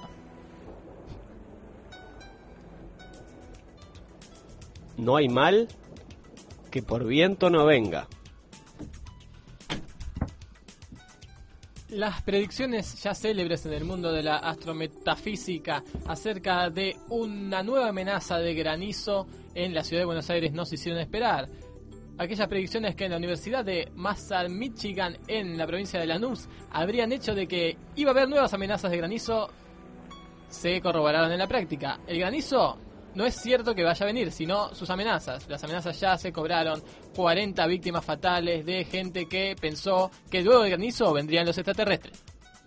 Speaker 3: No hay mal que por viento no venga.
Speaker 1: Las predicciones ya célebres en el mundo de la astrometafísica acerca de una nueva amenaza de granizo en la ciudad de Buenos Aires no se hicieron esperar. Aquellas predicciones que en la Universidad de Massard, Michigan, en la provincia de Lanús, habrían hecho de que iba a haber nuevas amenazas de granizo, se corroboraron en la práctica. El granizo no es cierto que vaya a venir, sino sus amenazas. Las amenazas ya se cobraron, cuarenta víctimas fatales de gente que pensó que luego del granizo vendrían los extraterrestres.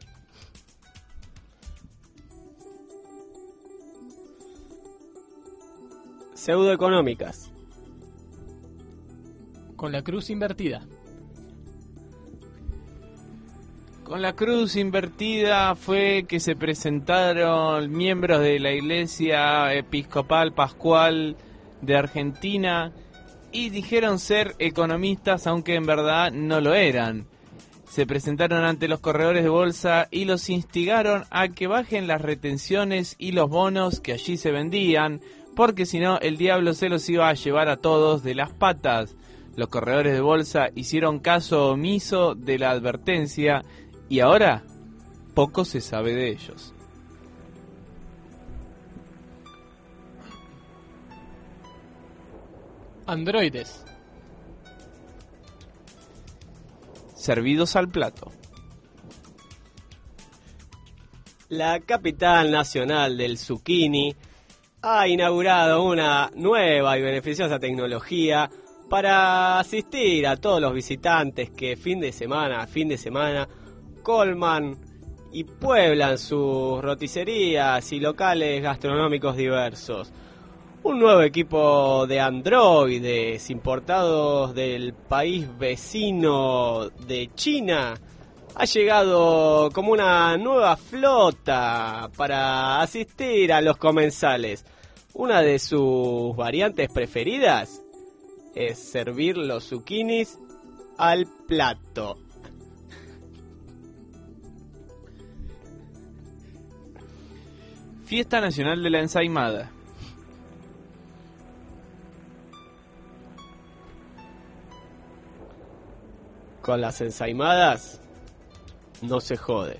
Speaker 3: Pseudoeconómicas.
Speaker 1: Con la cruz invertida.
Speaker 13: Con la cruz invertida fue que se presentaron miembros de la Iglesia Episcopal Pascual de Argentina y dijeron ser economistas, aunque en verdad no lo eran. Se presentaron ante los corredores de bolsa y los instigaron a que bajen las retenciones y los bonos que allí se vendían, porque si no el diablo se los iba a llevar a todos de las patas. Los corredores de bolsa hicieron caso omiso de la advertencia y ahora poco se sabe de ellos.
Speaker 1: Androides.
Speaker 13: Servidos al plato.
Speaker 3: La capital nacional del zucchini ha inaugurado una nueva y beneficiosa tecnología para asistir a todos los visitantes que fin de semana a fin de semana colman y pueblan sus roticerías y locales gastronómicos diversos. Un nuevo equipo de androides importados del país vecino de China ha llegado como una nueva flota para asistir a los comensales. Una de sus variantes preferidas es servir los zucchinis al plato.
Speaker 13: Fiesta Nacional de la Ensaimada.
Speaker 3: Con las ensaimadas no se jode.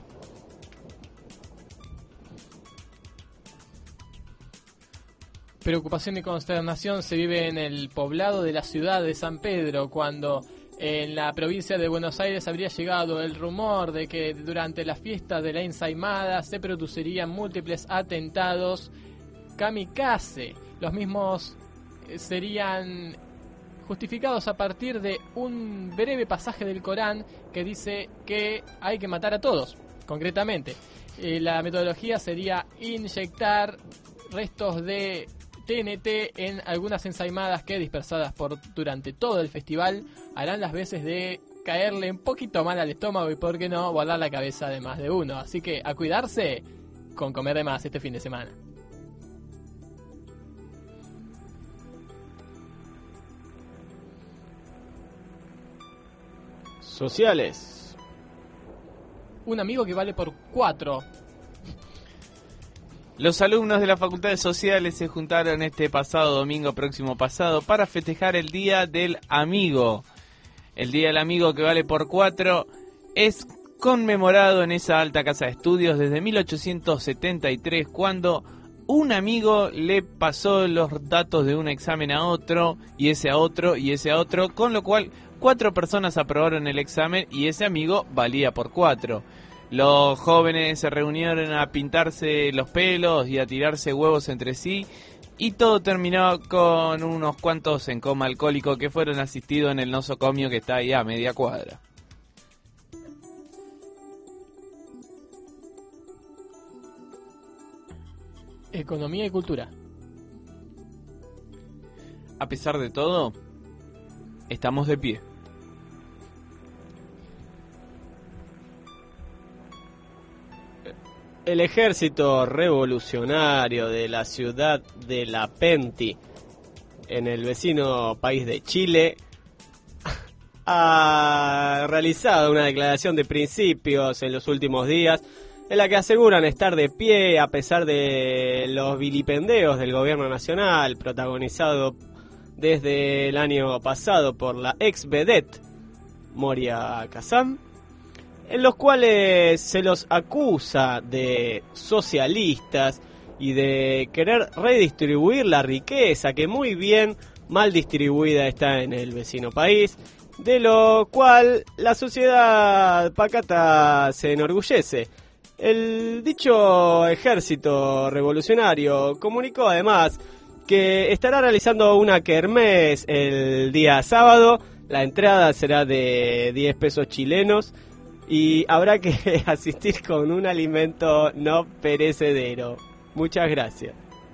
Speaker 1: Preocupación y consternación se vive en el poblado de la ciudad de San Pedro, cuando en la provincia de Buenos Aires habría llegado el rumor de que durante las fiestas de la ensaimada se producirían múltiples atentados kamikaze. Los mismos serían justificados a partir de un breve pasaje del Corán que dice que hay que matar a todos, concretamente. Eh, la metodología sería inyectar restos de T N T en algunas ensaimadas que, dispersadas por durante todo el festival, harán las veces de caerle un poquito mal al estómago y, por qué no, volar la cabeza de más de uno. Así que a cuidarse con comer de más este fin de semana.
Speaker 3: Sociales.
Speaker 1: Un amigo que vale por cuatro.
Speaker 13: Los alumnos de la Facultad de Sociales se juntaron este pasado domingo próximo pasado para festejar el Día del Amigo. El Día del Amigo, que vale por cuatro, es conmemorado en esa alta casa de estudios desde mil ochocientos setenta y tres, cuando un amigo le pasó los datos de un examen a otro, y ese a otro, y ese a otro, con lo cual cuatro personas aprobaron el examen y ese amigo valía por cuatro. Los jóvenes se reunieron a pintarse los pelos y a tirarse huevos entre sí, y todo terminó con unos cuantos en coma alcohólico que fueron asistidos en el nosocomio que está ahí a media cuadra.
Speaker 1: Economía y cultura.
Speaker 13: A pesar de todo, estamos de pie.
Speaker 3: El ejército revolucionario de la ciudad de La Penti, en el vecino país de Chile, ha realizado una declaración de principios en los últimos días, en la que aseguran estar de pie a pesar de los vilipendios del gobierno nacional, protagonizado desde el año pasado por la ex vedette Moria Kazan, en los cuales se los acusa de socialistas y de querer redistribuir la riqueza que muy bien mal distribuida está en el vecino país, de lo cual la sociedad pacata se enorgullece. El dicho ejército revolucionario comunicó además que estará realizando una kermés el día sábado. La entrada será de diez pesos chilenos y habrá que asistir con un alimento no perecedero. Muchas gracias.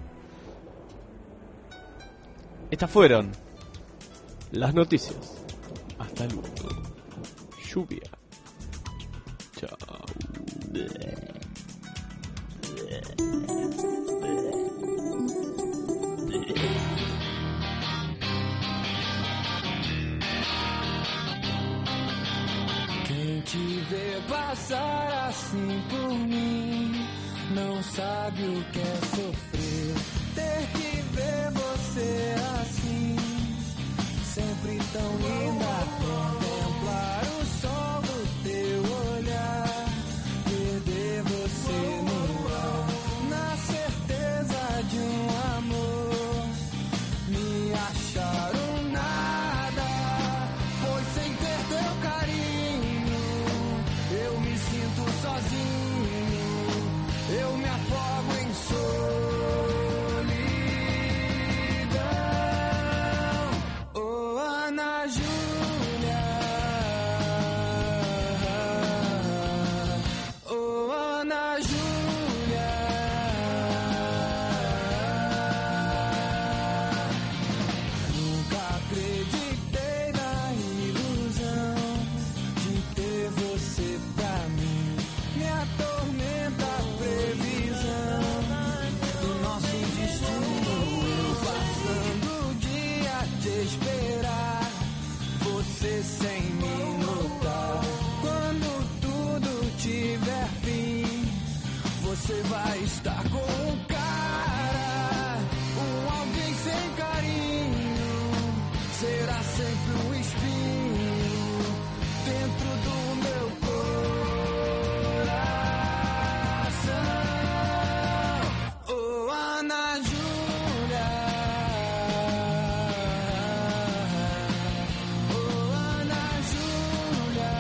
Speaker 13: Estas fueron
Speaker 3: las noticias.
Speaker 13: Hasta luego.
Speaker 3: Lluvia.
Speaker 13: Chao.
Speaker 8: Quem te vê passar assim por mim não sabe o que é sofrer. Ter que ver você assim, sempre tão linda. Contemplar o sol do teu olhar, perder você no ar, na certeza de um amor, me achar um nada, pois sem ter teu carinho eu me sinto sozinho, eu me afogo em solidão. Oh, Ana Júlia, oh, Ana Júlia, nunca acreditei na ilusão de ter você pra mim. Me atormenta a previsão do nosso destino. Eu passando o dia a te esperar, você sem me notar. Quando tudo tiver fim, você vai estar com um cara, um alguém sem carinho. Será sempre um espinho dentro do meu coração. Oh, Ana Júlia, oh, Ana Júlia.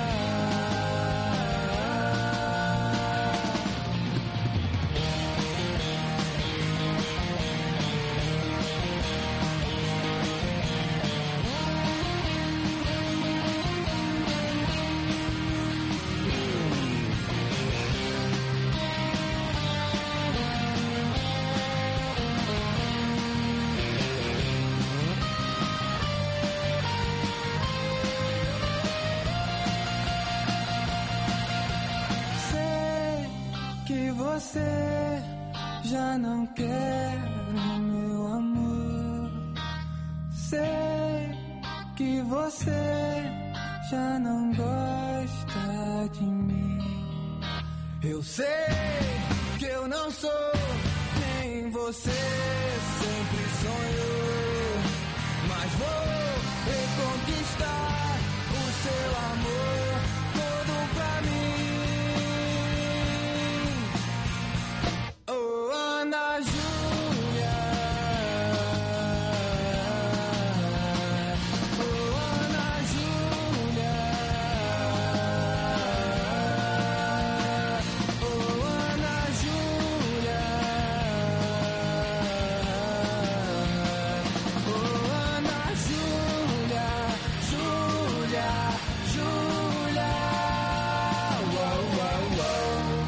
Speaker 8: Sei que você já não quer o meu amor. Sei que você já não gosta de mim. Eu sei que eu não sou quem você sempre sonhou, mas vou reconquistar o seu amor todo pra mim. Oh, Ana Júlia, oh, Ana Júlia, oh, Ana Júlia, oh, Ana Júlia, Júlia, Júlia. Uau, uau, uau.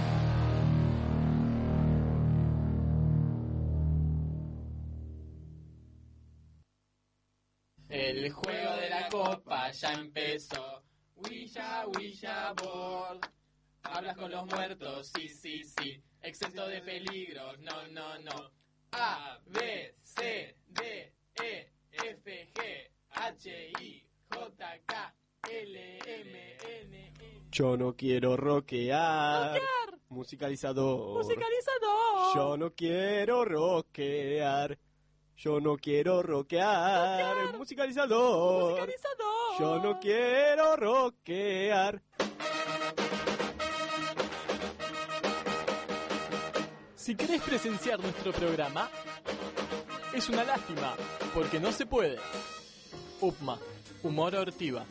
Speaker 1: El juego de la copa ya empezó. Ouija, Ouija board. Hablas con los muertos, sí, sí, sí. Exento de peligros, no, no, no. A, B, C, D, E, F, G, H, I, J, K, L, M, N, N.
Speaker 3: Yo no quiero rockear. Musicalizador.
Speaker 1: Musicalizador.
Speaker 3: Yo no quiero rockear. Yo no quiero rockear.
Speaker 1: Rockear.
Speaker 3: Musicalizador.
Speaker 1: Musicalizador.
Speaker 3: Yo no quiero rockear.
Speaker 1: Si querés presenciar nuestro programa, es una lástima, porque no se puede. Upma, humor ortiva.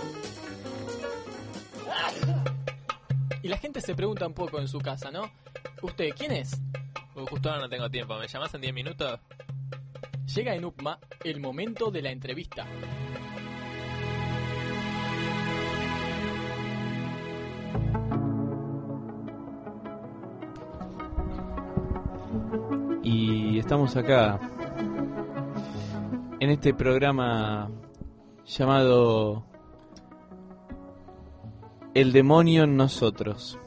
Speaker 1: Y la gente se pregunta un poco en su casa, ¿no? ¿Usted quién es?
Speaker 9: Uy, justo ahora no tengo tiempo. ¿Me llamás en diez minutos?
Speaker 1: Llega en UPMA el momento de la entrevista.
Speaker 13: Y estamos acá en este programa llamado El demonio en nosotros,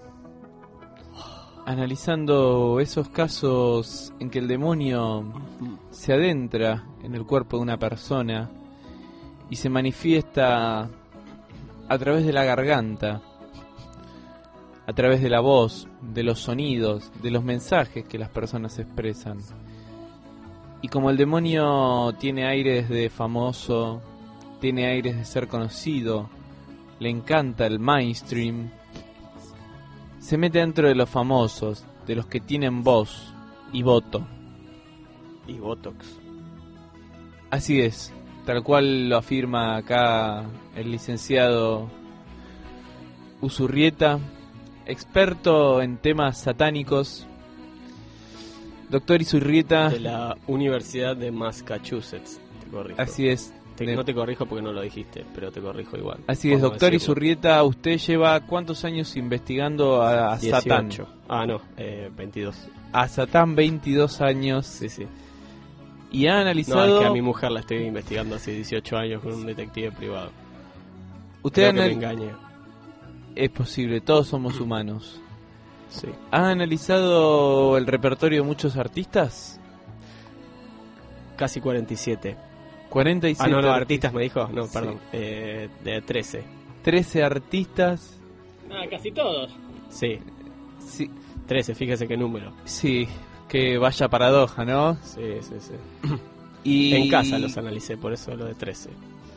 Speaker 13: analizando esos casos en que el demonio se adentra en el cuerpo de una persona y se manifiesta a través de la garganta, a través de la voz, de los sonidos, de los mensajes que las personas expresan. Y como el demonio tiene aires de famoso, tiene aires de ser conocido, le encanta el mainstream, se mete dentro de los famosos, de los que tienen voz y voto.
Speaker 3: Y Botox.
Speaker 13: Así es, tal cual lo afirma acá el licenciado Usurrieta, experto en temas satánicos. Doctor Usurrieta.
Speaker 3: De la Universidad de Massachusetts, te corrijo.
Speaker 13: Así es.
Speaker 3: Te,
Speaker 13: de...
Speaker 3: No te corrijo porque no lo dijiste, pero te corrijo igual.
Speaker 13: Así es, doctor Usurrieta, usted lleva ¿cuántos años investigando a, a Satán?
Speaker 3: Ah, no, eh, veintidós.
Speaker 13: A Satán, veintidós años.
Speaker 3: Sí, sí.
Speaker 13: Y ha analizado...
Speaker 3: No, es que a mi mujer la estoy investigando hace dieciocho años con un detective privado.
Speaker 13: Usted
Speaker 3: Creo
Speaker 13: anal...
Speaker 3: que me engañe.
Speaker 13: Es posible, todos somos humanos.
Speaker 3: Sí.
Speaker 13: ¿Ha analizado el repertorio de muchos artistas?
Speaker 3: Casi cuarenta y siete.
Speaker 13: cuarenta y siete.
Speaker 3: Ah, no, no, artistas me dijo. No, perdón. Sí. Eh, de trece.
Speaker 13: trece artistas.
Speaker 1: Ah, casi todos.
Speaker 3: Sí.
Speaker 13: Sí.
Speaker 3: trece, fíjese qué número.
Speaker 13: Sí, que vaya paradoja, ¿no?
Speaker 3: Sí, sí, sí.
Speaker 13: Y...
Speaker 3: En casa los analicé, por eso lo de trece.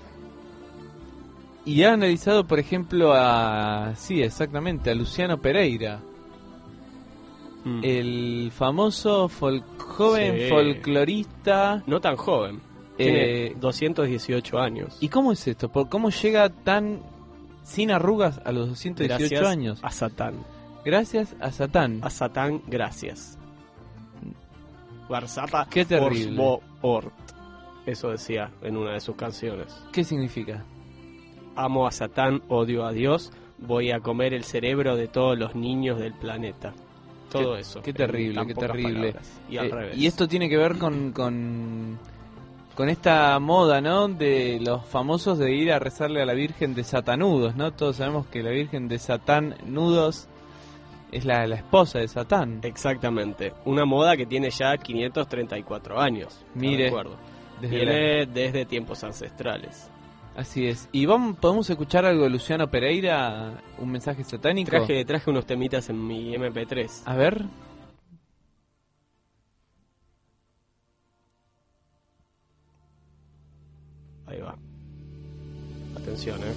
Speaker 13: Y ha analizado, por ejemplo, a... Sí, exactamente, a Luciano Pereira. Mm. El famoso folk... joven sí. folclorista...
Speaker 3: No tan joven. Tiene eh... doscientos dieciocho años.
Speaker 13: ¿Y cómo es esto? ¿Cómo llega tan sin arrugas a los doscientos dieciocho
Speaker 3: gracias
Speaker 13: años?
Speaker 3: A Satán.
Speaker 13: Gracias a Satán.
Speaker 3: A Satán, gracias. Barzapa.
Speaker 13: Qué terrible.
Speaker 3: Ort. Eso decía en una de sus canciones.
Speaker 13: ¿Qué significa?
Speaker 3: Amo a Satán, odio a Dios, voy a comer el cerebro de todos los niños del planeta. Todo
Speaker 13: qué,
Speaker 3: eso.
Speaker 13: Qué terrible, qué terrible.
Speaker 3: Y al
Speaker 13: eh,
Speaker 3: revés.
Speaker 13: Y esto tiene que ver con, con, con esta moda, ¿no? De los famosos de ir a rezarle a la Virgen de Satanudos, ¿no? Todos sabemos que la Virgen de Satán Nudos es la, la esposa de Satán.
Speaker 3: Exactamente. Una moda que tiene ya quinientos treinta y cuatro años.
Speaker 13: Mire.
Speaker 3: Recuerdo.
Speaker 13: Desde
Speaker 3: Viene
Speaker 13: la...
Speaker 3: desde tiempos ancestrales.
Speaker 13: Así es. ¿Y vamos, podemos escuchar algo de Luciano Pereira? ¿Un mensaje satánico?
Speaker 3: Traje, traje unos temitas en mi eme pe tres.
Speaker 13: A ver.
Speaker 3: Ahí va. Atención, eh.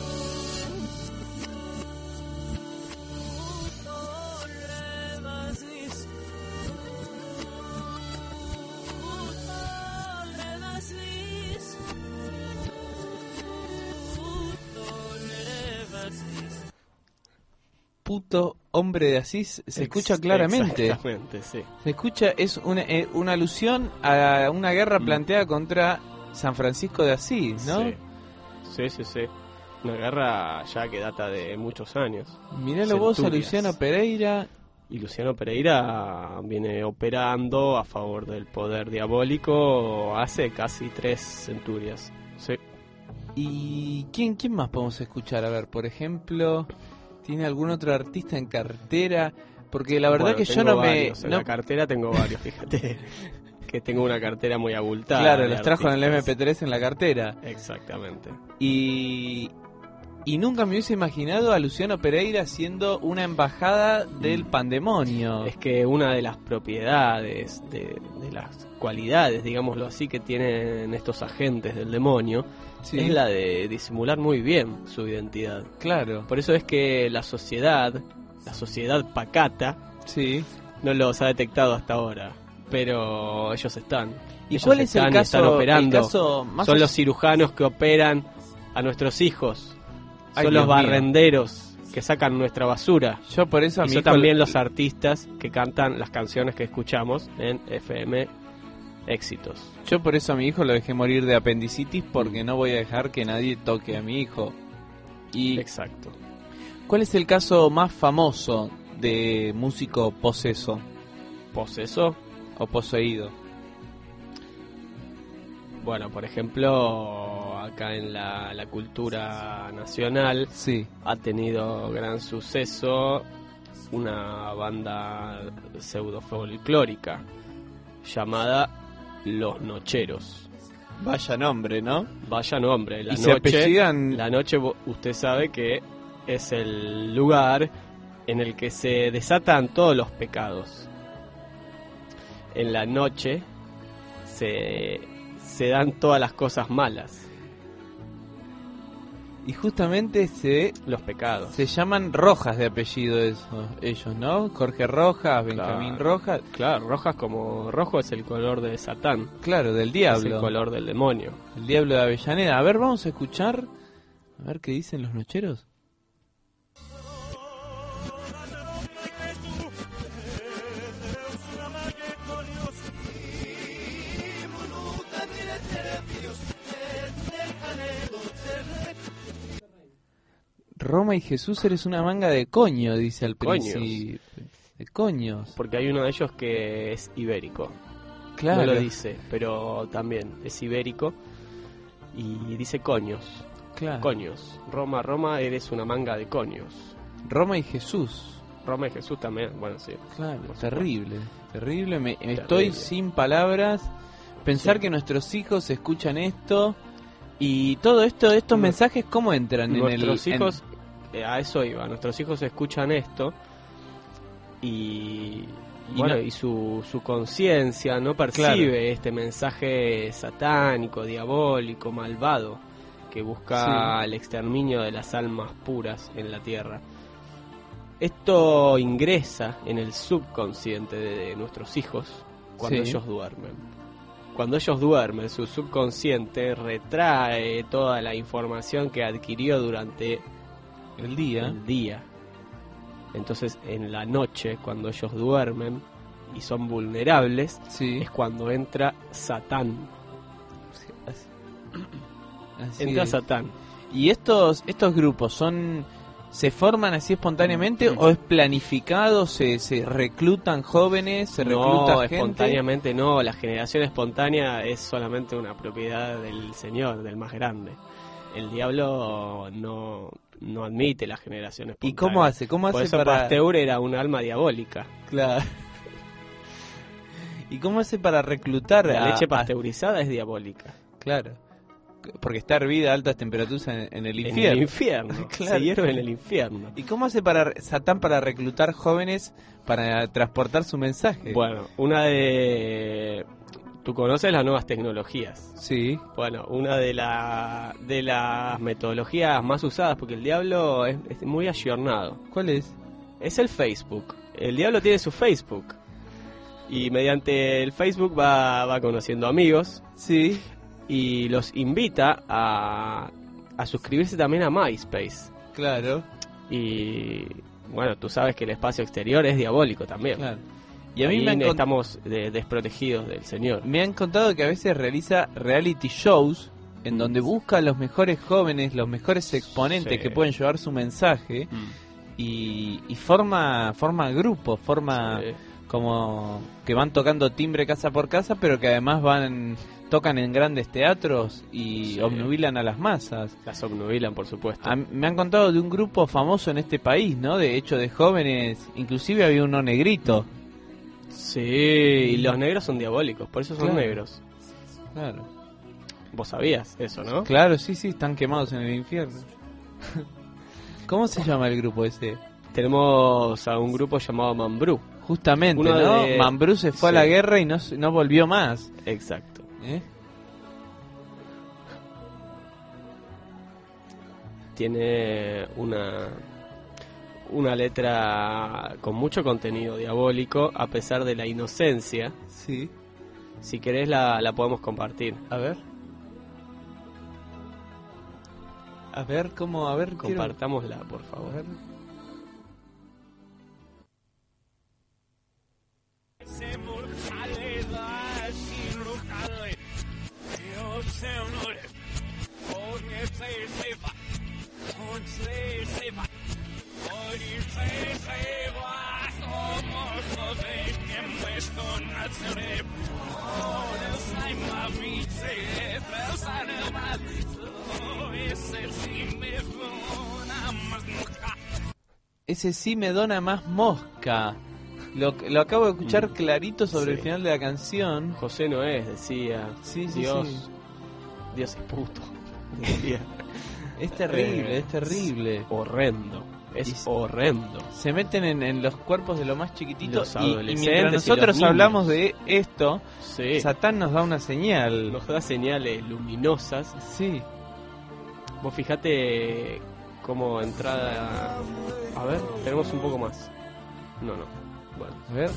Speaker 13: Puto hombre de Asís, se escucha claramente.
Speaker 3: Exactamente, sí.
Speaker 13: Se escucha, es una, eh, una alusión a una guerra planteada contra San Francisco de Asís, ¿no?
Speaker 3: Sí, sí, sí, sí. Una guerra ya que data de muchos años.
Speaker 13: Miralo vos a Luciano Pereira.
Speaker 3: Y Luciano Pereira viene operando a favor del poder diabólico hace casi tres centurias. Sí.
Speaker 13: ¿Y quién, quién más podemos escuchar? A ver, por ejemplo... ¿Tiene algún otro artista en cartera? Porque la verdad
Speaker 3: bueno,
Speaker 13: que yo no
Speaker 3: varios.
Speaker 13: me...
Speaker 3: En
Speaker 13: no...
Speaker 3: la cartera tengo varios, fíjate. Que tengo una cartera muy abultada.
Speaker 13: Claro, los trajo en el eme pe tres en la cartera.
Speaker 3: Exactamente.
Speaker 13: Y... Y nunca me hubiese imaginado a Luciano Pereira siendo una embajada del pandemonio.
Speaker 3: Es que una de las propiedades, de, de las cualidades, digámoslo así, que tienen estos agentes del demonio, sí, es la de disimular muy bien su identidad.
Speaker 13: Claro.
Speaker 3: Por eso es que la sociedad, la sociedad pacata,
Speaker 13: sí,
Speaker 3: no los ha detectado hasta ahora. Pero ellos están.
Speaker 13: ¿Y
Speaker 3: ellos
Speaker 13: cuál es
Speaker 3: están,
Speaker 13: el caso?
Speaker 3: Están operando.
Speaker 13: El caso más
Speaker 3: Son
Speaker 13: o...
Speaker 3: los cirujanos que operan a nuestros hijos.
Speaker 13: Ay,
Speaker 3: Son los
Speaker 13: Dios
Speaker 3: barrenderos
Speaker 13: mío.
Speaker 3: que sacan nuestra basura.
Speaker 13: Yo por eso a
Speaker 3: y
Speaker 13: mi
Speaker 3: son
Speaker 13: hijo
Speaker 3: también
Speaker 13: le-
Speaker 3: los artistas que cantan las canciones que escuchamos en F M Éxitos.
Speaker 13: Yo por eso a mi hijo lo dejé morir de apendicitis porque no voy a dejar que nadie toque a mi hijo. Y
Speaker 3: Exacto.
Speaker 13: ¿cuál es el caso más famoso de músico poseso
Speaker 3: ¿Poseso?
Speaker 13: o poseído?
Speaker 3: Bueno, por ejemplo, acá en la, la cultura nacional
Speaker 13: Sí.
Speaker 3: ha tenido gran suceso una banda pseudo folclórica llamada Los Nocheros.
Speaker 13: Vaya nombre, ¿no?
Speaker 3: Vaya nombre. La
Speaker 13: Y se
Speaker 3: noche,
Speaker 13: apellidan-
Speaker 3: la noche, vo- usted sabe que es el lugar en el que se desatan todos los pecados. En la noche se, se dan todas las cosas malas,
Speaker 13: Y justamente se
Speaker 3: los pecados.
Speaker 13: se llaman Rojas de apellido esos, ellos, ¿no? Jorge Rojas, Benjamín
Speaker 3: Claro.
Speaker 13: Rojas.
Speaker 3: Claro, rojas como rojo es el color de Satán,
Speaker 13: Claro, del
Speaker 3: es
Speaker 13: diablo.
Speaker 3: el color del demonio.
Speaker 13: El diablo de Avellaneda. A ver, vamos a escuchar. A ver qué dicen los nocheros. Roma y Jesús eres una manga de coño, dice al
Speaker 3: Coños.
Speaker 13: principio. De coños.
Speaker 3: Porque hay uno de ellos que es ibérico.
Speaker 13: Claro.
Speaker 3: No lo dice, pero también es ibérico. Y dice coños.
Speaker 13: Claro.
Speaker 3: Coños. Roma, Roma, eres una manga de coños.
Speaker 13: Roma y Jesús.
Speaker 3: Roma y Jesús también, bueno, sí.
Speaker 13: Claro,
Speaker 3: Por
Speaker 13: terrible. Terrible. Me, me
Speaker 3: Terrible.
Speaker 13: estoy sin palabras. Pensar
Speaker 3: Sí.
Speaker 13: que nuestros hijos escuchan esto. Y todo esto, estos
Speaker 3: Nu-
Speaker 13: mensajes, ¿cómo entran en el...?
Speaker 3: Nuestros
Speaker 13: en-
Speaker 3: hijos, eh, a eso iba, nuestros hijos escuchan esto y,
Speaker 13: Y
Speaker 3: bueno,
Speaker 13: no-
Speaker 3: y su, su conciencia no percibe
Speaker 13: Claro.
Speaker 3: este mensaje satánico, diabólico, malvado, que busca
Speaker 13: Sí.
Speaker 3: el exterminio de las almas puras en la tierra. Esto ingresa en el subconsciente de, de nuestros hijos cuando
Speaker 13: Sí.
Speaker 3: ellos duermen. Cuando ellos duermen, su subconsciente retrae toda la información que adquirió durante
Speaker 13: el día.
Speaker 3: el día. Entonces, en la noche, cuando ellos duermen y son vulnerables,
Speaker 13: Sí.
Speaker 3: es cuando entra Satán.
Speaker 13: Así
Speaker 3: Entra
Speaker 13: es.
Speaker 3: Satán.
Speaker 13: ¿Y estos estos grupos son se forman así espontáneamente o es planificado? ¿Se, se reclutan jóvenes? ¿Se recluta
Speaker 3: No,
Speaker 13: gente?
Speaker 3: espontáneamente no. La generación espontánea es solamente una propiedad del Señor, del más grande. El diablo no, no admite la generación espontánea.
Speaker 13: ¿Y cómo hace? ¿Cómo
Speaker 3: Por
Speaker 13: hace
Speaker 3: eso
Speaker 13: para...?
Speaker 3: Pasteur era un alma diabólica.
Speaker 13: Claro. ¿Y cómo hace para reclutar
Speaker 3: La
Speaker 13: a-
Speaker 3: leche
Speaker 13: a-
Speaker 3: pasteurizada es diabólica.
Speaker 13: Claro. Porque está hervida a altas temperaturas en, en el
Speaker 3: En
Speaker 13: infierno.
Speaker 3: el infierno.
Speaker 13: Claro.
Speaker 3: Se hierve en el infierno.
Speaker 13: ¿Y cómo hace para Satán para reclutar jóvenes para transportar su mensaje?
Speaker 3: Bueno, una de... Tú conoces las nuevas tecnologías.
Speaker 13: Sí.
Speaker 3: Bueno, una de, la, de las metodologías más usadas, porque el diablo es, es muy ayornado.
Speaker 13: ¿Cuál es?
Speaker 3: Es el Facebook. El diablo tiene su Facebook. Y mediante el Facebook va, va conociendo amigos.
Speaker 13: Sí.
Speaker 3: Y los invita a, a suscribirse también a MySpace.
Speaker 13: Claro.
Speaker 3: Y bueno, tú sabes que el espacio exterior es diabólico también.
Speaker 13: Claro. Y a mí
Speaker 3: Ahí
Speaker 13: me han cont-
Speaker 3: estamos de- desprotegidos del Señor.
Speaker 13: Me han contado que a veces realiza reality shows en donde busca a los mejores jóvenes, los mejores exponentes
Speaker 3: Sí.
Speaker 13: que pueden llevar su mensaje y, y forma forma grupos, forma
Speaker 3: Sí.
Speaker 13: como que van tocando timbre casa por casa, pero que además van tocan en grandes teatros y
Speaker 3: Sí.
Speaker 13: obnubilan a las masas.
Speaker 3: Las obnubilan, por supuesto.
Speaker 13: A- me han contado de un grupo famoso en este país, ¿no? De hecho, de jóvenes, inclusive había uno negrito.
Speaker 3: Sí, y los negros son diabólicos, por eso son
Speaker 13: Claro.
Speaker 3: negros.
Speaker 13: Claro.
Speaker 3: Vos sabías eso, ¿no?
Speaker 13: Claro, sí, sí, están quemados en el infierno. ¿Cómo se llama el grupo ese?
Speaker 3: Tenemos a un grupo llamado Mambrú.
Speaker 13: Justamente,
Speaker 3: Uno
Speaker 13: ¿no?
Speaker 3: de-
Speaker 13: Mambrú se fue
Speaker 3: Sí.
Speaker 13: a la guerra y no, se- no volvió más.
Speaker 3: Exacto.
Speaker 13: ¿Eh?
Speaker 3: Tiene una una letra con mucho contenido diabólico, a pesar de la inocencia.
Speaker 13: Sí.
Speaker 3: Si querés la, la podemos compartir.
Speaker 13: A ver. A ver, ¿cómo? A ver, quiero-
Speaker 3: Compartámosla, por favor.
Speaker 13: A ver. Ese sí me dona más mosca. Lo, lo acabo de escuchar clarito sobre
Speaker 3: Sí.
Speaker 13: el final de la canción.
Speaker 3: José Noés decía,
Speaker 13: Sí, sí,
Speaker 3: Dios,
Speaker 13: sí.
Speaker 3: Dios es puto. Decía.
Speaker 13: Es terrible,
Speaker 3: Eh,
Speaker 13: es terrible.
Speaker 3: Horrendo. Es
Speaker 13: Y-
Speaker 3: horrendo.
Speaker 13: Se meten en, en los cuerpos de lo más chiquitito
Speaker 3: Los
Speaker 13: y, y
Speaker 3: adolescentes
Speaker 13: mientras
Speaker 3: y
Speaker 13: nosotros
Speaker 3: los niños.
Speaker 13: hablamos de esto,
Speaker 3: Sí.
Speaker 13: Satán nos da una señal.
Speaker 3: Nos da señales luminosas.
Speaker 13: Sí.
Speaker 3: Vos fijate como entrada... A ver, tenemos un poco más. No, no. Bueno.
Speaker 13: A ver.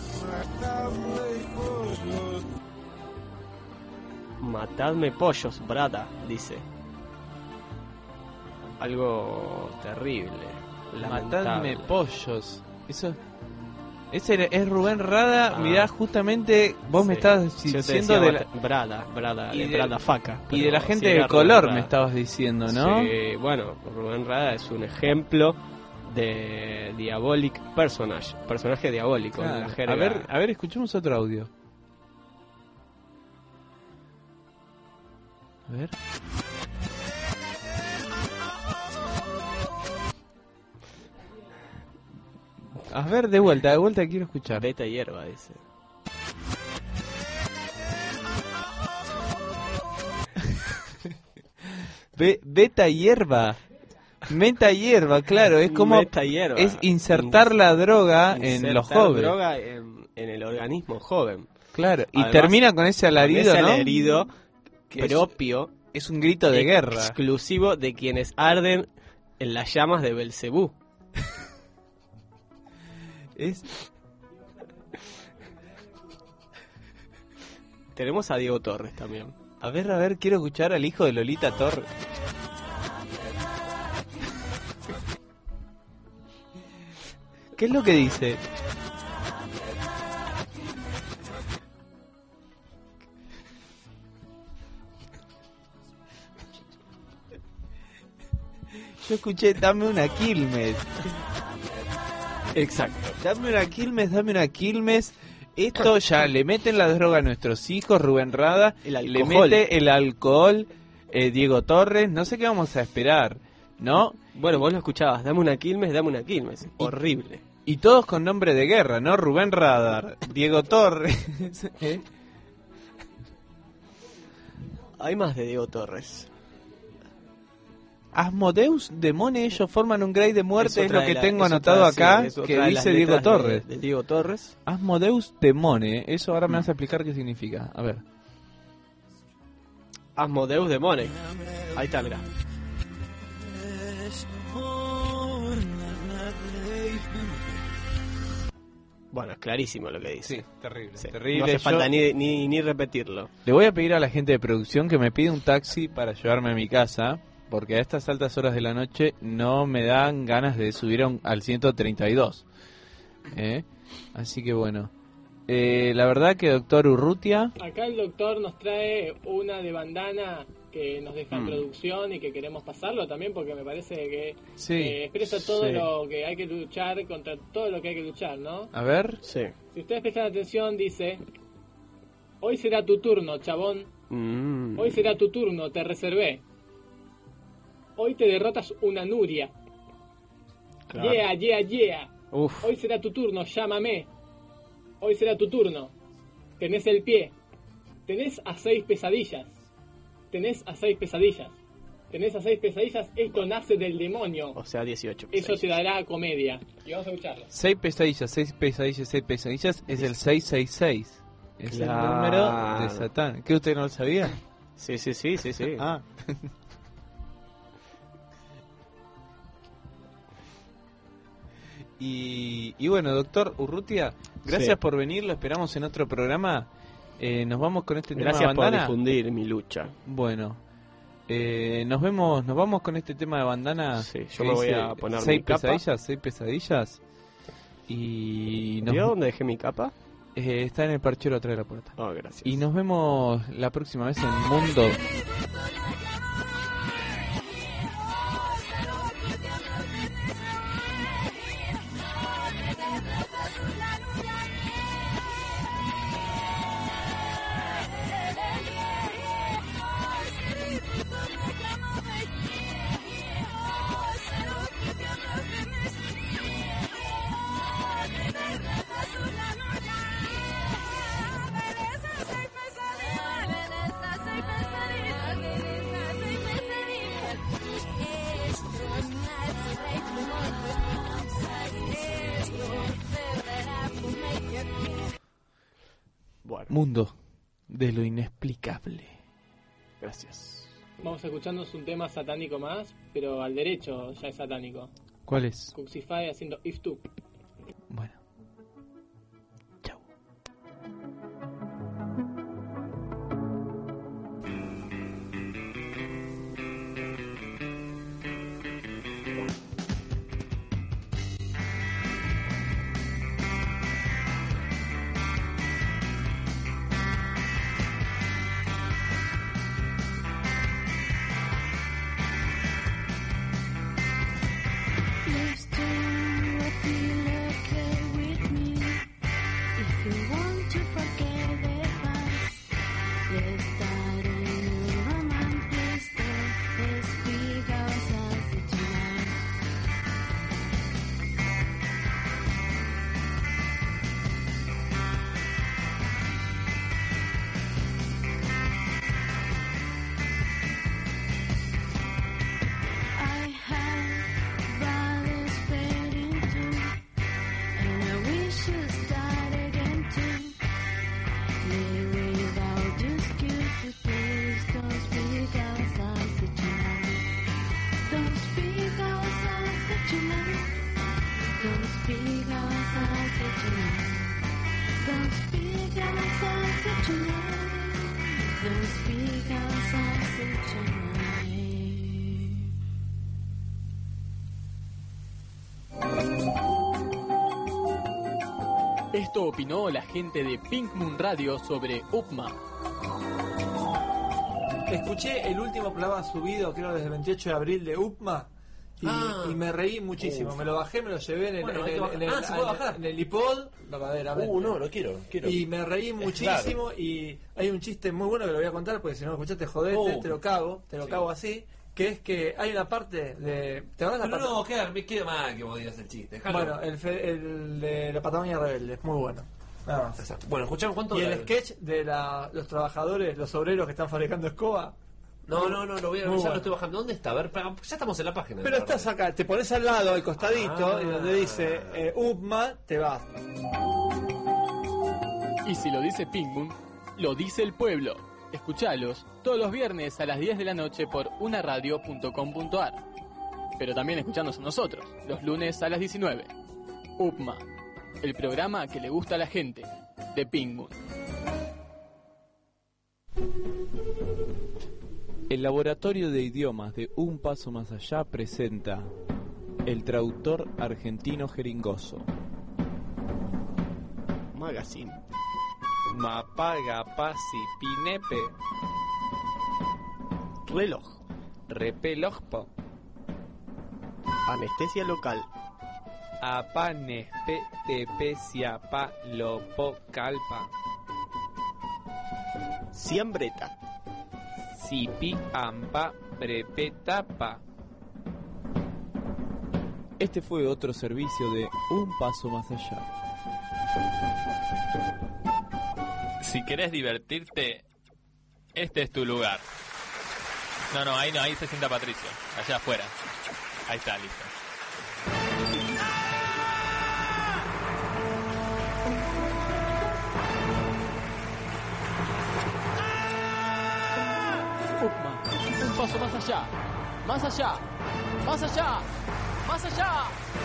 Speaker 3: Matadme pollos, brata, dice. Algo terrible.
Speaker 13: Matadme
Speaker 3: lamentable.
Speaker 13: pollos. Eso ese era- es Rubén Rada.
Speaker 3: Ah.
Speaker 13: Mirá, justamente vos me
Speaker 3: Sí.
Speaker 13: estabas
Speaker 3: Yo te
Speaker 13: diciendo
Speaker 3: decía
Speaker 13: de la,
Speaker 3: Mata- Brada, Brada,
Speaker 13: y
Speaker 3: de
Speaker 13: de-
Speaker 3: Brada Faca.
Speaker 13: y de
Speaker 3: pero
Speaker 13: la
Speaker 3: sí
Speaker 13: gente
Speaker 3: era
Speaker 13: de
Speaker 3: Rubén
Speaker 13: color
Speaker 3: Rada.
Speaker 13: me estabas diciendo, ¿no?
Speaker 3: Sí, bueno, Rubén Rada es un ejemplo de diabolic personage, personaje diabólico en
Speaker 13: Claro.
Speaker 3: la jerga.
Speaker 13: A ver, a ver, escuchemos otro audio. A ver. A ver, de vuelta, de vuelta quiero escuchar.
Speaker 3: Beta hierba, dice.
Speaker 13: Be- beta hierba. Meta hierba, claro, es como
Speaker 3: Meta hierba.
Speaker 13: es insertar la droga en
Speaker 3: Insertar
Speaker 13: los jóvenes.
Speaker 3: droga en, en el organismo joven.
Speaker 13: Claro, y
Speaker 3: Además,
Speaker 13: termina con ese alarido,
Speaker 3: Con ese
Speaker 13: ¿no?
Speaker 3: alarido
Speaker 13: Que es-
Speaker 3: propio,
Speaker 13: Es un grito de guerra.
Speaker 3: exclusivo de quienes arden en las llamas de Belcebú.
Speaker 13: Es
Speaker 3: Tenemos a Diego Torres también.
Speaker 13: A ver, a ver, quiero escuchar al hijo de Lolita Torres. ¿Qué es lo que dice? Yo escuché, dame una Quilmes.
Speaker 3: Exacto.
Speaker 13: Dame una Quilmes, dame una Quilmes. Esto ya le meten la droga a nuestros hijos, Rubén Rada.
Speaker 3: El
Speaker 13: Le
Speaker 3: alcohol.
Speaker 13: mete el alcohol, eh, Diego Torres. No sé qué vamos a esperar, ¿no?
Speaker 3: Bueno, vos lo escuchabas, dame una Quilmes, dame una Quilmes. Horrible.
Speaker 13: Y todos con nombre de guerra, ¿no? Rubén Radar, Diego Torres. ¿Eh?
Speaker 3: Hay más de Diego Torres.
Speaker 13: Asmodeus Demone, ellos forman un grey de muerte, es,
Speaker 3: otra
Speaker 13: lo
Speaker 3: de
Speaker 13: que
Speaker 3: la-
Speaker 13: tengo
Speaker 3: es
Speaker 13: anotado
Speaker 3: otra, sí,
Speaker 13: acá,
Speaker 3: es otra
Speaker 13: que
Speaker 3: de las
Speaker 13: dice Diego
Speaker 3: letras de-
Speaker 13: Torres.
Speaker 3: De, Diego Torres.
Speaker 13: Asmodeus Demone, eso ahora me vas a explicar qué significa. A ver.
Speaker 3: Asmodeus Demone. Ahí está, mirá. Bueno, es clarísimo lo que dice.
Speaker 13: Sí, terrible.
Speaker 3: Sí,
Speaker 13: terrible.
Speaker 3: No hace
Speaker 13: Yo
Speaker 3: falta ni, ni, ni repetirlo.
Speaker 13: le voy a pedir a la gente de producción que me pida un taxi para llevarme a mi casa, porque a estas altas horas de la noche no me dan ganas de subir a un- al ciento treinta y dos. ¿Eh? Así que bueno. Eh, la verdad que doctor Urrutia...
Speaker 1: Acá el doctor nos trae una de bandana que nos deja en
Speaker 13: Mm.
Speaker 1: producción y que queremos pasarlo también porque me parece que
Speaker 13: Sí,
Speaker 1: eh, expresa todo
Speaker 13: sí.
Speaker 1: lo que hay que luchar contra todo lo que hay que luchar, ¿no?
Speaker 13: A ver.
Speaker 3: Sí.
Speaker 1: Si ustedes prestan atención, dice: hoy será tu turno, chabón.
Speaker 3: Mm.
Speaker 1: Hoy será tu turno, te reservé. Hoy te derrotas una Nuria.
Speaker 3: Claro.
Speaker 1: Yeah, yeah, yeah.
Speaker 3: Uf.
Speaker 1: Hoy será tu turno, llámame. Hoy será tu turno. Tenés el pie. Tenés a seis pesadillas. Tenés a seis pesadillas. Tenés a seis pesadillas. Esto nace del demonio.
Speaker 3: O sea, dieciocho.
Speaker 1: Eso te dará comedia. Y vamos a escucharlo.
Speaker 13: Seis pesadillas, seis pesadillas, seis pesadillas es el seiscientos sesenta y seis. Es
Speaker 3: Claro.
Speaker 13: el número de Satán. ¿Qué usted no lo sabía?
Speaker 3: Sí, sí, sí, sí, sí.
Speaker 13: Ah. y, y bueno, doctor Urrutia, gracias
Speaker 3: Sí.
Speaker 13: por venir, lo esperamos en otro programa. Eh, nos vamos con este
Speaker 3: Gracias
Speaker 13: tema de
Speaker 3: por
Speaker 13: bandana.
Speaker 3: difundir mi lucha.
Speaker 13: Bueno, eh, nos vemos, nos vamos con este tema de bandana.
Speaker 3: Sí, yo
Speaker 13: que
Speaker 3: me voy
Speaker 13: dice
Speaker 3: a poner
Speaker 13: seis
Speaker 3: mi capa.
Speaker 13: pesadillas, seis pesadillas. Y nos,
Speaker 3: ¿Vio dónde dejé mi capa?
Speaker 13: eh, está en el parchero atrás de la puerta.
Speaker 3: Oh, gracias.
Speaker 13: Y nos vemos la próxima vez en Mundo mundo de lo inexplicable.
Speaker 3: Gracias.
Speaker 1: Vamos escuchando un tema satánico más, pero al derecho ya es satánico.
Speaker 13: ¿Cuál es?
Speaker 1: Cuxify haciendo If To.
Speaker 13: Bueno.
Speaker 14: Esto opinó la gente de Pink Moon Radio sobre Upma.
Speaker 15: Escuché el último programa subido, creo desde el veintiocho de abril, de Upma. Y,
Speaker 16: Ah.
Speaker 15: y me reí muchísimo.
Speaker 16: Uf.
Speaker 15: Me lo bajé, me lo llevé en el,
Speaker 16: Bueno,
Speaker 15: en
Speaker 16: hay que
Speaker 15: el,
Speaker 16: bajar.
Speaker 15: en el-
Speaker 16: Ah, ¿se puede
Speaker 15: en-
Speaker 16: bajar?
Speaker 15: en el iPod, verdaderamente.
Speaker 16: Uh, no, lo quiero, quiero.
Speaker 15: Y me reí muchísimo. Y hay un chiste muy bueno que lo voy a contar, porque si no lo escuchaste, jodete,
Speaker 16: Oh.
Speaker 15: te lo cago, te lo
Speaker 16: Sí.
Speaker 15: cago así. Que es que hay una parte de. ¿Te acordás la
Speaker 16: Pero
Speaker 15: parte?
Speaker 16: no, queda, me queda mal que vos digas el chiste. Dejalo.
Speaker 15: Bueno, el, fe- el de la Patagonia Rebelde, es muy bueno. Nada más.
Speaker 16: Exacto. Bueno, escuchamos cuánto.
Speaker 15: Y el
Speaker 16: dura?
Speaker 15: sketch de la, los trabajadores, los obreros que están fabricando escoba.
Speaker 16: No, no, no, lo voy a
Speaker 15: Muy
Speaker 16: ya
Speaker 15: bueno.
Speaker 16: lo estoy bajando. ¿Dónde está? A ver, pa- ya estamos en la página.
Speaker 15: Pero estás acá, te pones al lado, al costadito,
Speaker 16: Ah.
Speaker 15: y donde dice eh, Upma, te vas.
Speaker 14: Y si lo dice Pink Moon, lo dice el pueblo. Escuchalos todos los viernes a las diez de la noche por unaradio punto com punto ar. Pero también escuchanos a nosotros, los lunes a las diecinueve. Upma, el programa que le gusta a la gente, de Pink Moon.
Speaker 13: El Laboratorio de Idiomas de Un Paso Más Allá presenta El Traductor Argentino Jeringoso.
Speaker 3: Magazine.
Speaker 13: Mapaga, pasi, pinepe.
Speaker 3: Reloj.
Speaker 13: Repelojpo.
Speaker 3: Anestesia local.
Speaker 13: Apanespe, tepesia, pa, lopo, calpa.
Speaker 3: Siambreta.
Speaker 13: Sipi, ampa, prepetapa. Este fue otro servicio de Un Paso Más Allá.
Speaker 9: Si querés divertirte, este es tu lugar. No, no, ahí no, ahí se sienta Patricio. Allá afuera. Ahí está, listo.
Speaker 14: Upma, un paso más allá, más allá, más allá, más allá.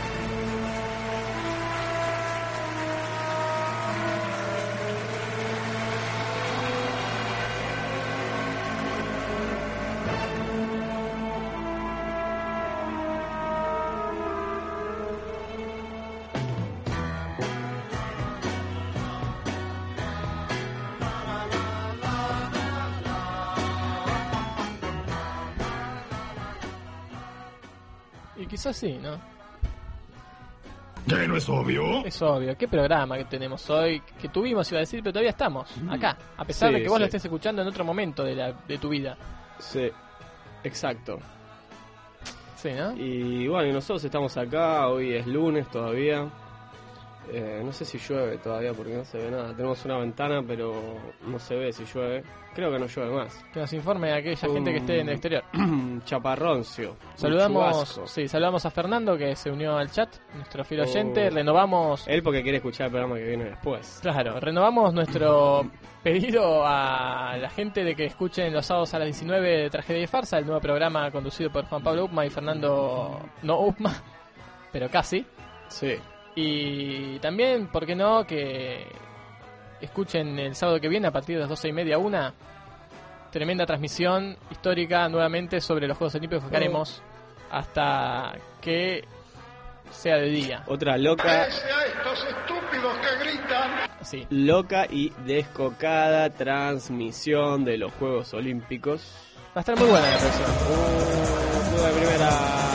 Speaker 14: Y quizás sí, ¿no?
Speaker 7: ¿Que no es obvio?
Speaker 1: Es obvio. ¿Qué programa que tenemos hoy? Que tuvimos, iba a decir, pero todavía estamos acá. A pesar
Speaker 3: Sí,
Speaker 1: de que vos
Speaker 3: sí.
Speaker 1: lo estés escuchando en otro momento de, la, de tu vida.
Speaker 3: Sí, exacto.
Speaker 1: Sí, ¿no?
Speaker 3: Y bueno, y nosotros estamos acá, hoy es lunes todavía. Eh, no sé si llueve todavía porque no se ve nada. Tenemos una ventana, pero no se ve si llueve. Creo que no llueve más.
Speaker 1: Que nos informe a aquella gente que esté en el exterior.
Speaker 3: Chaparroncio.
Speaker 1: Saludamos, sí, saludamos a Fernando que se unió al chat, nuestro fiel oyente.
Speaker 3: Oh.
Speaker 1: Renovamos.
Speaker 3: Él porque quiere escuchar el programa que viene después.
Speaker 1: Claro, renovamos nuestro pedido a la gente de que escuchen los sábados a las diecinueve Tragedia y Farsa, el nuevo programa conducido por Juan Pablo Upma y Fernando. No Upma, pero casi.
Speaker 3: Sí.
Speaker 1: Y también, ¿por qué no? Que escuchen el sábado que viene a partir de las doce y media, una tremenda transmisión histórica nuevamente sobre los Juegos Olímpicos que haremos hasta que sea de día.
Speaker 3: Otra loca.
Speaker 7: Pese a estos estúpidos que gritan.
Speaker 3: Sí. Loca y descocada transmisión de los Juegos Olímpicos.
Speaker 1: Va a estar muy buena la transmisión.
Speaker 3: Uh, fue la primera.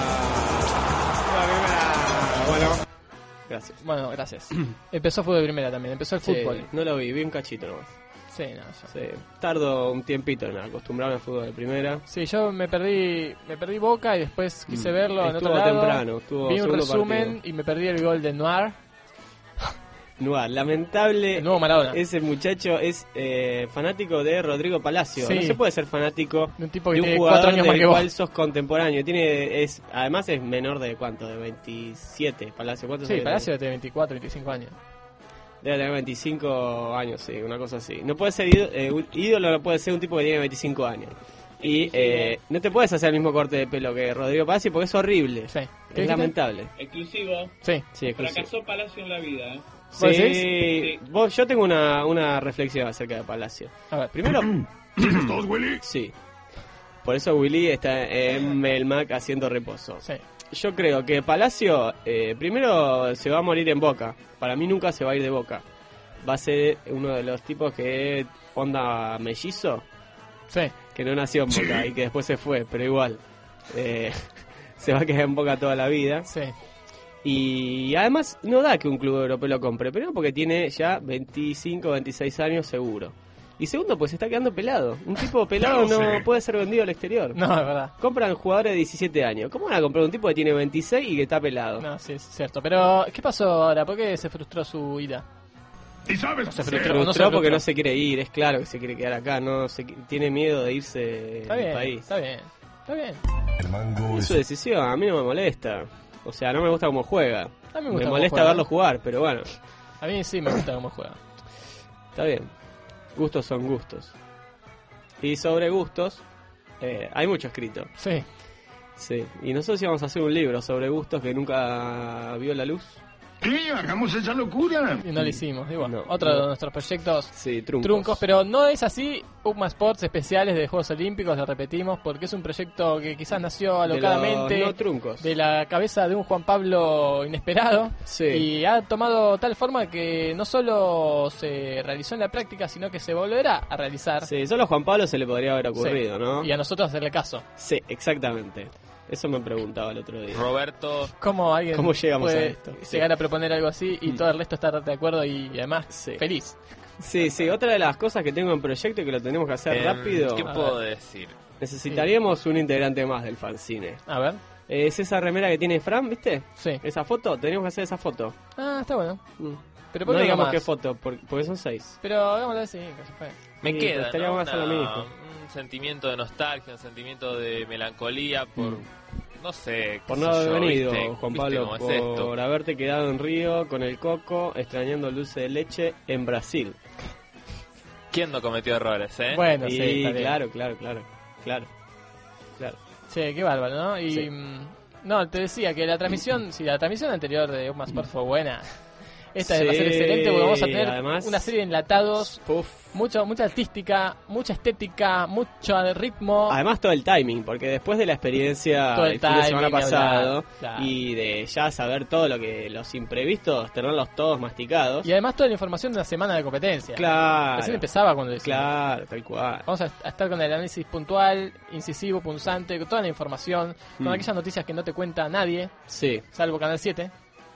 Speaker 3: Fue la primera. Bueno. Gracias.
Speaker 1: Bueno, gracias. Empezó fútbol de primera también, empezó el fútbol.
Speaker 3: Sí, no lo vi, vi un cachito nomás.
Speaker 1: Sí, no, yo.
Speaker 3: Sí, tardo un tiempito en acostumbrarme al fútbol de primera.
Speaker 1: Sí, yo me perdí me perdí Boca y después quise verlo en
Speaker 3: estuvo
Speaker 1: otro lado.
Speaker 3: temprano, estuvo
Speaker 1: vi un resumen
Speaker 3: partido.
Speaker 1: Y me perdí el gol de Noir.
Speaker 3: Noir, lamentable.
Speaker 1: El nuevo Maradona.
Speaker 3: Ese muchacho es eh, fanático de Rodrigo Palacio.
Speaker 1: Sí.
Speaker 3: No se puede ser fanático
Speaker 1: de un tipo que
Speaker 3: de un
Speaker 1: tiene
Speaker 3: jugador
Speaker 1: cuatro años más
Speaker 3: del
Speaker 1: que vos.
Speaker 3: cual sos contemporáneo. Tiene, es, además es menor de cuánto, de veintisiete. Palacio, ¿cuántos
Speaker 1: Sí,
Speaker 3: años
Speaker 1: Palacio tiene veinticuatro, veinticinco años.
Speaker 3: Debe tener veinticinco años, sí, una cosa así. No puede ser ídolo, eh, ídolo no puede ser un tipo que tiene veinticinco años. Y eh, no te puedes hacer el mismo corte de pelo que Rodrigo Palacio porque es horrible.
Speaker 1: Sí.
Speaker 3: Es lamentable.
Speaker 5: Exclusivo.
Speaker 1: Sí.
Speaker 3: Sí, exclusivo.
Speaker 5: Fracasó Palacio en la vida, ¿eh?
Speaker 3: Sí,
Speaker 5: Sí.
Speaker 3: Vos, yo tengo una, una reflexión acerca de Palacio.
Speaker 1: A ver,
Speaker 3: primero...
Speaker 7: ¿Sigues todos, Willy?
Speaker 3: Sí. Por eso Willy está en Melmac haciendo reposo.
Speaker 1: Sí.
Speaker 3: Yo creo que Palacio, eh, primero se va a morir en Boca. Para mí nunca se va a ir de Boca. Va a ser uno de los tipos que onda mellizo.
Speaker 1: Sí.
Speaker 3: Que no nació en Boca
Speaker 7: Sí.
Speaker 3: y que después se fue, pero igual. Eh, se va a quedar en Boca toda la vida.
Speaker 1: Sí.
Speaker 3: Y además no da que un club europeo lo compre. Primero porque tiene ya veinticinco, veintiséis años seguro. Y segundo, pues se está quedando pelado. Un tipo pelado
Speaker 7: Ya lo
Speaker 3: no
Speaker 7: sé.
Speaker 3: puede ser vendido al exterior.
Speaker 1: No, es verdad.
Speaker 3: Compran jugadores de diecisiete años. ¿Cómo van a comprar un tipo que tiene veintiséis y que está pelado?
Speaker 1: No, sí, es cierto. Pero, ¿qué pasó ahora? ¿Por qué se frustró su ida?
Speaker 7: ¿Y sabes?
Speaker 1: No se
Speaker 3: Se
Speaker 1: frustró,
Speaker 3: frustró
Speaker 1: no se
Speaker 3: porque
Speaker 1: frustró.
Speaker 3: no se quiere ir. Es claro que se quiere quedar acá. No se, tiene miedo de irse
Speaker 1: Está
Speaker 3: del
Speaker 1: bien,
Speaker 3: país.
Speaker 1: está bien, está bien.
Speaker 3: Es su decisión. A mí no me molesta. O sea, no me gusta cómo juega.
Speaker 1: A mí me gusta cómo
Speaker 3: molesta
Speaker 1: juega.
Speaker 3: verlo jugar, pero bueno.
Speaker 1: A mí sí me gusta cómo juega.
Speaker 3: Está bien. Gustos son gustos. Y sobre gustos, eh, hay mucho escrito.
Speaker 1: Sí.
Speaker 3: Sí. Y nosotros íbamos a hacer un libro sobre gustos que nunca vio la luz.
Speaker 7: Sí, hagamos esa locura.
Speaker 1: Y no lo hicimos. Digo,
Speaker 3: No,
Speaker 1: otro
Speaker 3: no.
Speaker 1: de nuestros proyectos
Speaker 3: Sí, truncos.
Speaker 1: truncos, pero no es así. Upma Sports especiales de Juegos Olímpicos, lo repetimos, porque es un proyecto que quizás nació
Speaker 3: De
Speaker 1: alocadamente
Speaker 3: los no truncos.
Speaker 1: de la cabeza de un Juan Pablo inesperado.
Speaker 3: Sí.
Speaker 1: Y ha tomado tal forma que no solo se realizó en la práctica, sino que se volverá a realizar.
Speaker 3: Sí, solo a Juan Pablo se le podría haber ocurrido,
Speaker 1: Sí.
Speaker 3: ¿no?
Speaker 1: Y a nosotros hacerle caso.
Speaker 3: Sí, exactamente. Eso me preguntaba el otro día.
Speaker 12: Roberto,
Speaker 1: ¿Cómo alguien
Speaker 3: ¿Cómo llegamos
Speaker 1: puede
Speaker 3: a esto? Sí.
Speaker 1: llegar a proponer algo así y
Speaker 3: Mm.
Speaker 1: todo el resto estar de acuerdo y además
Speaker 3: Sí.
Speaker 1: feliz?
Speaker 3: Sí, sí, otra de las cosas que tengo en proyecto y que lo tenemos que hacer
Speaker 12: em,
Speaker 3: rápido.
Speaker 12: ¿qué
Speaker 1: A
Speaker 12: puedo
Speaker 1: ver.
Speaker 12: decir?
Speaker 3: Necesitaríamos un integrante más del fanzine.
Speaker 1: A ver.
Speaker 3: Eh, es esa remera que tiene Fran, ¿viste?
Speaker 1: Sí.
Speaker 3: Esa foto, tenemos que hacer esa foto.
Speaker 1: Ah, está bueno.
Speaker 3: Mm.
Speaker 1: Pero ¿por
Speaker 3: No
Speaker 1: qué
Speaker 3: digamos
Speaker 1: más?
Speaker 3: qué foto, por- porque son seis.
Speaker 1: Pero hagámoslo así, que se fue.
Speaker 12: Me
Speaker 3: Sí,
Speaker 12: queda,
Speaker 3: estaría
Speaker 12: ¿no?
Speaker 3: bueno hacerlo a mi
Speaker 12: Una-
Speaker 3: hijo.
Speaker 12: un sentimiento de nostalgia, un sentimiento de melancolía por,
Speaker 3: Mm.
Speaker 12: no sé,
Speaker 3: Por
Speaker 12: qué
Speaker 3: no
Speaker 12: sé
Speaker 3: haber
Speaker 12: yo,
Speaker 3: venido,
Speaker 12: ¿viste?
Speaker 3: Juan
Speaker 12: ¿Viste
Speaker 3: Pablo,
Speaker 12: cómo es
Speaker 3: por
Speaker 12: esto?
Speaker 3: haberte quedado en Río con el coco, extrañando el dulce de leche en Brasil.
Speaker 12: ¿Quién no cometió errores, eh?
Speaker 1: Bueno,
Speaker 3: y
Speaker 1: sí, está bien.
Speaker 3: claro, claro, claro, claro, claro.
Speaker 1: Sí, qué bárbaro, ¿no? Y
Speaker 3: Sí.
Speaker 1: mm, no, te decía que la transmisión, si la transmisión anterior de Upma Sport fue buena, esta
Speaker 3: Sí,
Speaker 1: va a ser excelente porque vamos a tener
Speaker 3: además-
Speaker 1: una serie de enlatados,
Speaker 3: Puf.
Speaker 1: mucho, mucha artística, mucha estética, mucho ritmo.
Speaker 3: Además todo el timing, porque después de la experiencia
Speaker 1: Todo el
Speaker 3: del fin de semana
Speaker 1: timing,
Speaker 3: pasado
Speaker 1: hablar, claro.
Speaker 3: y de ya saber todo lo que los imprevistos, tenerlos todos masticados.
Speaker 1: Y además toda la información de una semana de competencia.
Speaker 3: Claro.
Speaker 1: Recién empezaba cuando decimos.
Speaker 3: Claro, tal cual.
Speaker 1: Vamos a, a estar con el análisis puntual, incisivo, punzante, con toda la información, con
Speaker 3: Mm.
Speaker 1: aquellas noticias que no te cuenta nadie,
Speaker 3: Sí,
Speaker 1: salvo Canal siete,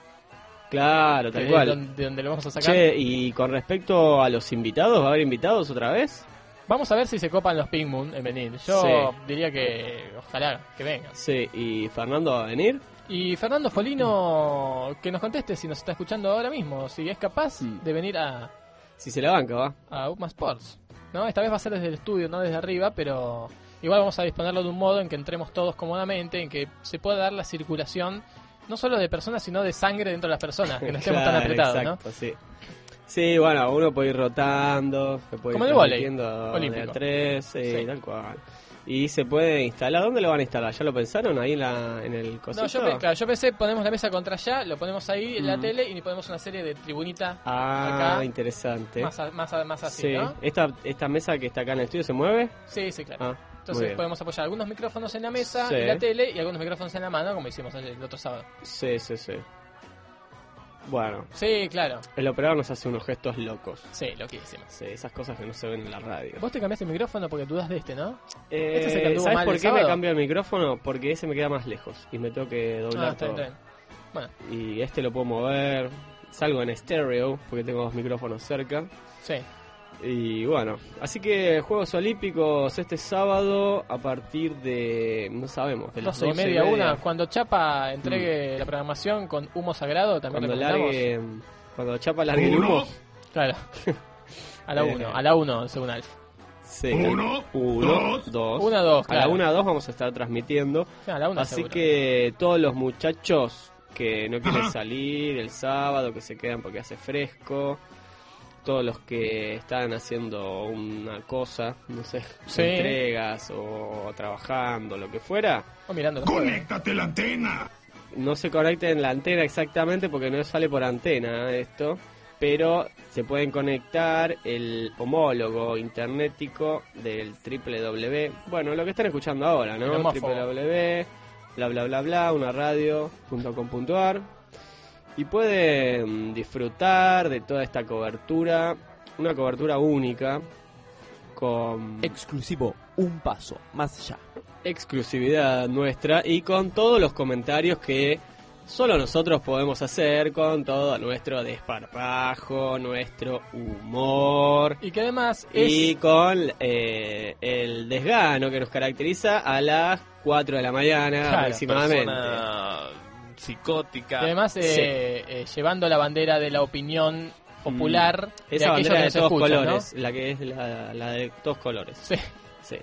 Speaker 3: claro,
Speaker 1: que
Speaker 3: tal
Speaker 1: es
Speaker 3: cual.
Speaker 1: donde, de donde lo vamos a sacar.
Speaker 3: Che, y con respecto a los invitados, ¿va a haber invitados otra vez?
Speaker 1: Vamos a ver si se copan los Pink Moon en venir. Yo
Speaker 3: Sí.
Speaker 1: diría que ojalá que vengan.
Speaker 3: Sí, ¿y Fernando va a venir?
Speaker 1: Y Fernando Folino, que nos conteste si nos está escuchando ahora mismo, si es capaz
Speaker 3: Mm.
Speaker 1: de venir a,
Speaker 3: Si se la banca, va.
Speaker 1: a Upma Sports. ¿No? Esta vez va a ser desde el estudio, no desde arriba, pero igual vamos a disponerlo de un modo en que entremos todos cómodamente, en que se pueda dar la circulación, no solo de personas, sino de sangre dentro de las personas, que no estemos tan
Speaker 3: Claro,
Speaker 1: apretados,
Speaker 3: exacto, sí. Sí, bueno, uno puede ir rotando, se puede
Speaker 1: Como
Speaker 3: ir
Speaker 1: el vóley
Speaker 3: transmitiendo de
Speaker 1: olímpico.
Speaker 3: a tres, sí,
Speaker 1: Sí.
Speaker 3: tal cual. Y se puede instalar, ¿dónde lo van a instalar? ¿Ya lo pensaron ahí en, la, en el cosito?
Speaker 1: No, yo, pe- claro, yo pensé, ponemos la mesa contra allá, lo ponemos ahí en la
Speaker 3: Mm.
Speaker 1: tele y ponemos una serie de tribunita
Speaker 3: Ah,
Speaker 1: acá,
Speaker 3: interesante.
Speaker 1: más, a- más, a- más así,
Speaker 3: Sí.
Speaker 1: ¿no?
Speaker 3: ¿Esta, ¿Esta mesa que está acá en el estudio se mueve?
Speaker 1: Sí, sí, claro.
Speaker 3: Ah, muy
Speaker 1: Entonces
Speaker 3: bien.
Speaker 1: podemos apoyar algunos micrófonos en la mesa,
Speaker 3: Sí.
Speaker 1: en la tele, y algunos micrófonos en la mano, como hicimos el, el otro sábado.
Speaker 3: Sí, sí, sí. Bueno,
Speaker 1: Sí, claro.
Speaker 3: el operador nos hace unos gestos locos.
Speaker 1: Sí, lo que hicimos.
Speaker 3: Sí, esas cosas que no se ven en la radio.
Speaker 1: Vos te cambiaste el micrófono porque dudas de este, ¿no?
Speaker 3: Eh,
Speaker 1: Este es el que anduvo
Speaker 3: ¿Sabes
Speaker 1: mal
Speaker 3: por
Speaker 1: el
Speaker 3: qué me
Speaker 1: sábado.
Speaker 3: cambio el micrófono? Porque ese me queda más lejos y me tengo que doblar
Speaker 1: Ah, está
Speaker 3: todo.
Speaker 1: bien, está bien. Bueno,
Speaker 3: Y este lo puedo mover. Salgo en estéreo porque tengo dos micrófonos cerca.
Speaker 1: sí.
Speaker 3: Y bueno, así que Juegos Olímpicos este sábado a partir de, no sabemos, de las
Speaker 1: doce y
Speaker 3: doce
Speaker 1: media, una. Cuando Chapa entregue
Speaker 3: Mm.
Speaker 1: la programación con humo sagrado, también
Speaker 3: Cuando
Speaker 1: recomendamos.
Speaker 3: largue, cuando Chapa largue el humo.
Speaker 1: Claro. A la
Speaker 3: Eh.
Speaker 1: uno, a la uno, según Alf.
Speaker 3: Sí,
Speaker 7: Uno,
Speaker 3: uno,
Speaker 7: dos.
Speaker 3: dos.
Speaker 1: Una, dos,
Speaker 3: A la
Speaker 1: claro.
Speaker 3: una, dos vamos a estar transmitiendo.
Speaker 1: Sí, a la una
Speaker 3: Así
Speaker 1: seguro.
Speaker 3: que todos los muchachos que no quieren
Speaker 7: Ajá.
Speaker 3: salir el sábado, que se quedan porque hace fresco, todos los que están haciendo una cosa, no sé,
Speaker 1: Sí.
Speaker 3: entregas o trabajando, lo que fuera,
Speaker 1: O mirando los juegos.
Speaker 7: ¡Conéctate la antena!
Speaker 3: no se conecten la antena exactamente porque no sale por antena esto, pero se pueden conectar el homólogo internetico del triple w, bueno, lo que están escuchando ahora,
Speaker 1: El
Speaker 3: ¿no?
Speaker 1: homófobo.
Speaker 3: triple w, bla bla bla bla, una radio punto com punto ar, y pueden disfrutar de toda esta cobertura, una cobertura única con
Speaker 11: Exclusivo, un paso más allá.
Speaker 3: exclusividad nuestra y con todos los comentarios que solo nosotros podemos hacer, con todo nuestro desparpajo, nuestro humor
Speaker 1: Y que además es...
Speaker 3: y con eh, el desgano que nos caracteriza a las cuatro de la mañana
Speaker 1: Claro,
Speaker 3: aproximadamente.
Speaker 13: Persona psicótica.
Speaker 1: Y además, eh,
Speaker 3: Sí.
Speaker 1: eh, llevando la bandera de la opinión popular de
Speaker 3: Esa
Speaker 1: aquellos
Speaker 3: bandera
Speaker 1: que
Speaker 3: de
Speaker 1: nos
Speaker 3: todos
Speaker 1: escuchan, ¿no?
Speaker 3: colores, la que es la, la de todos colores.
Speaker 1: Sí.
Speaker 3: Sí.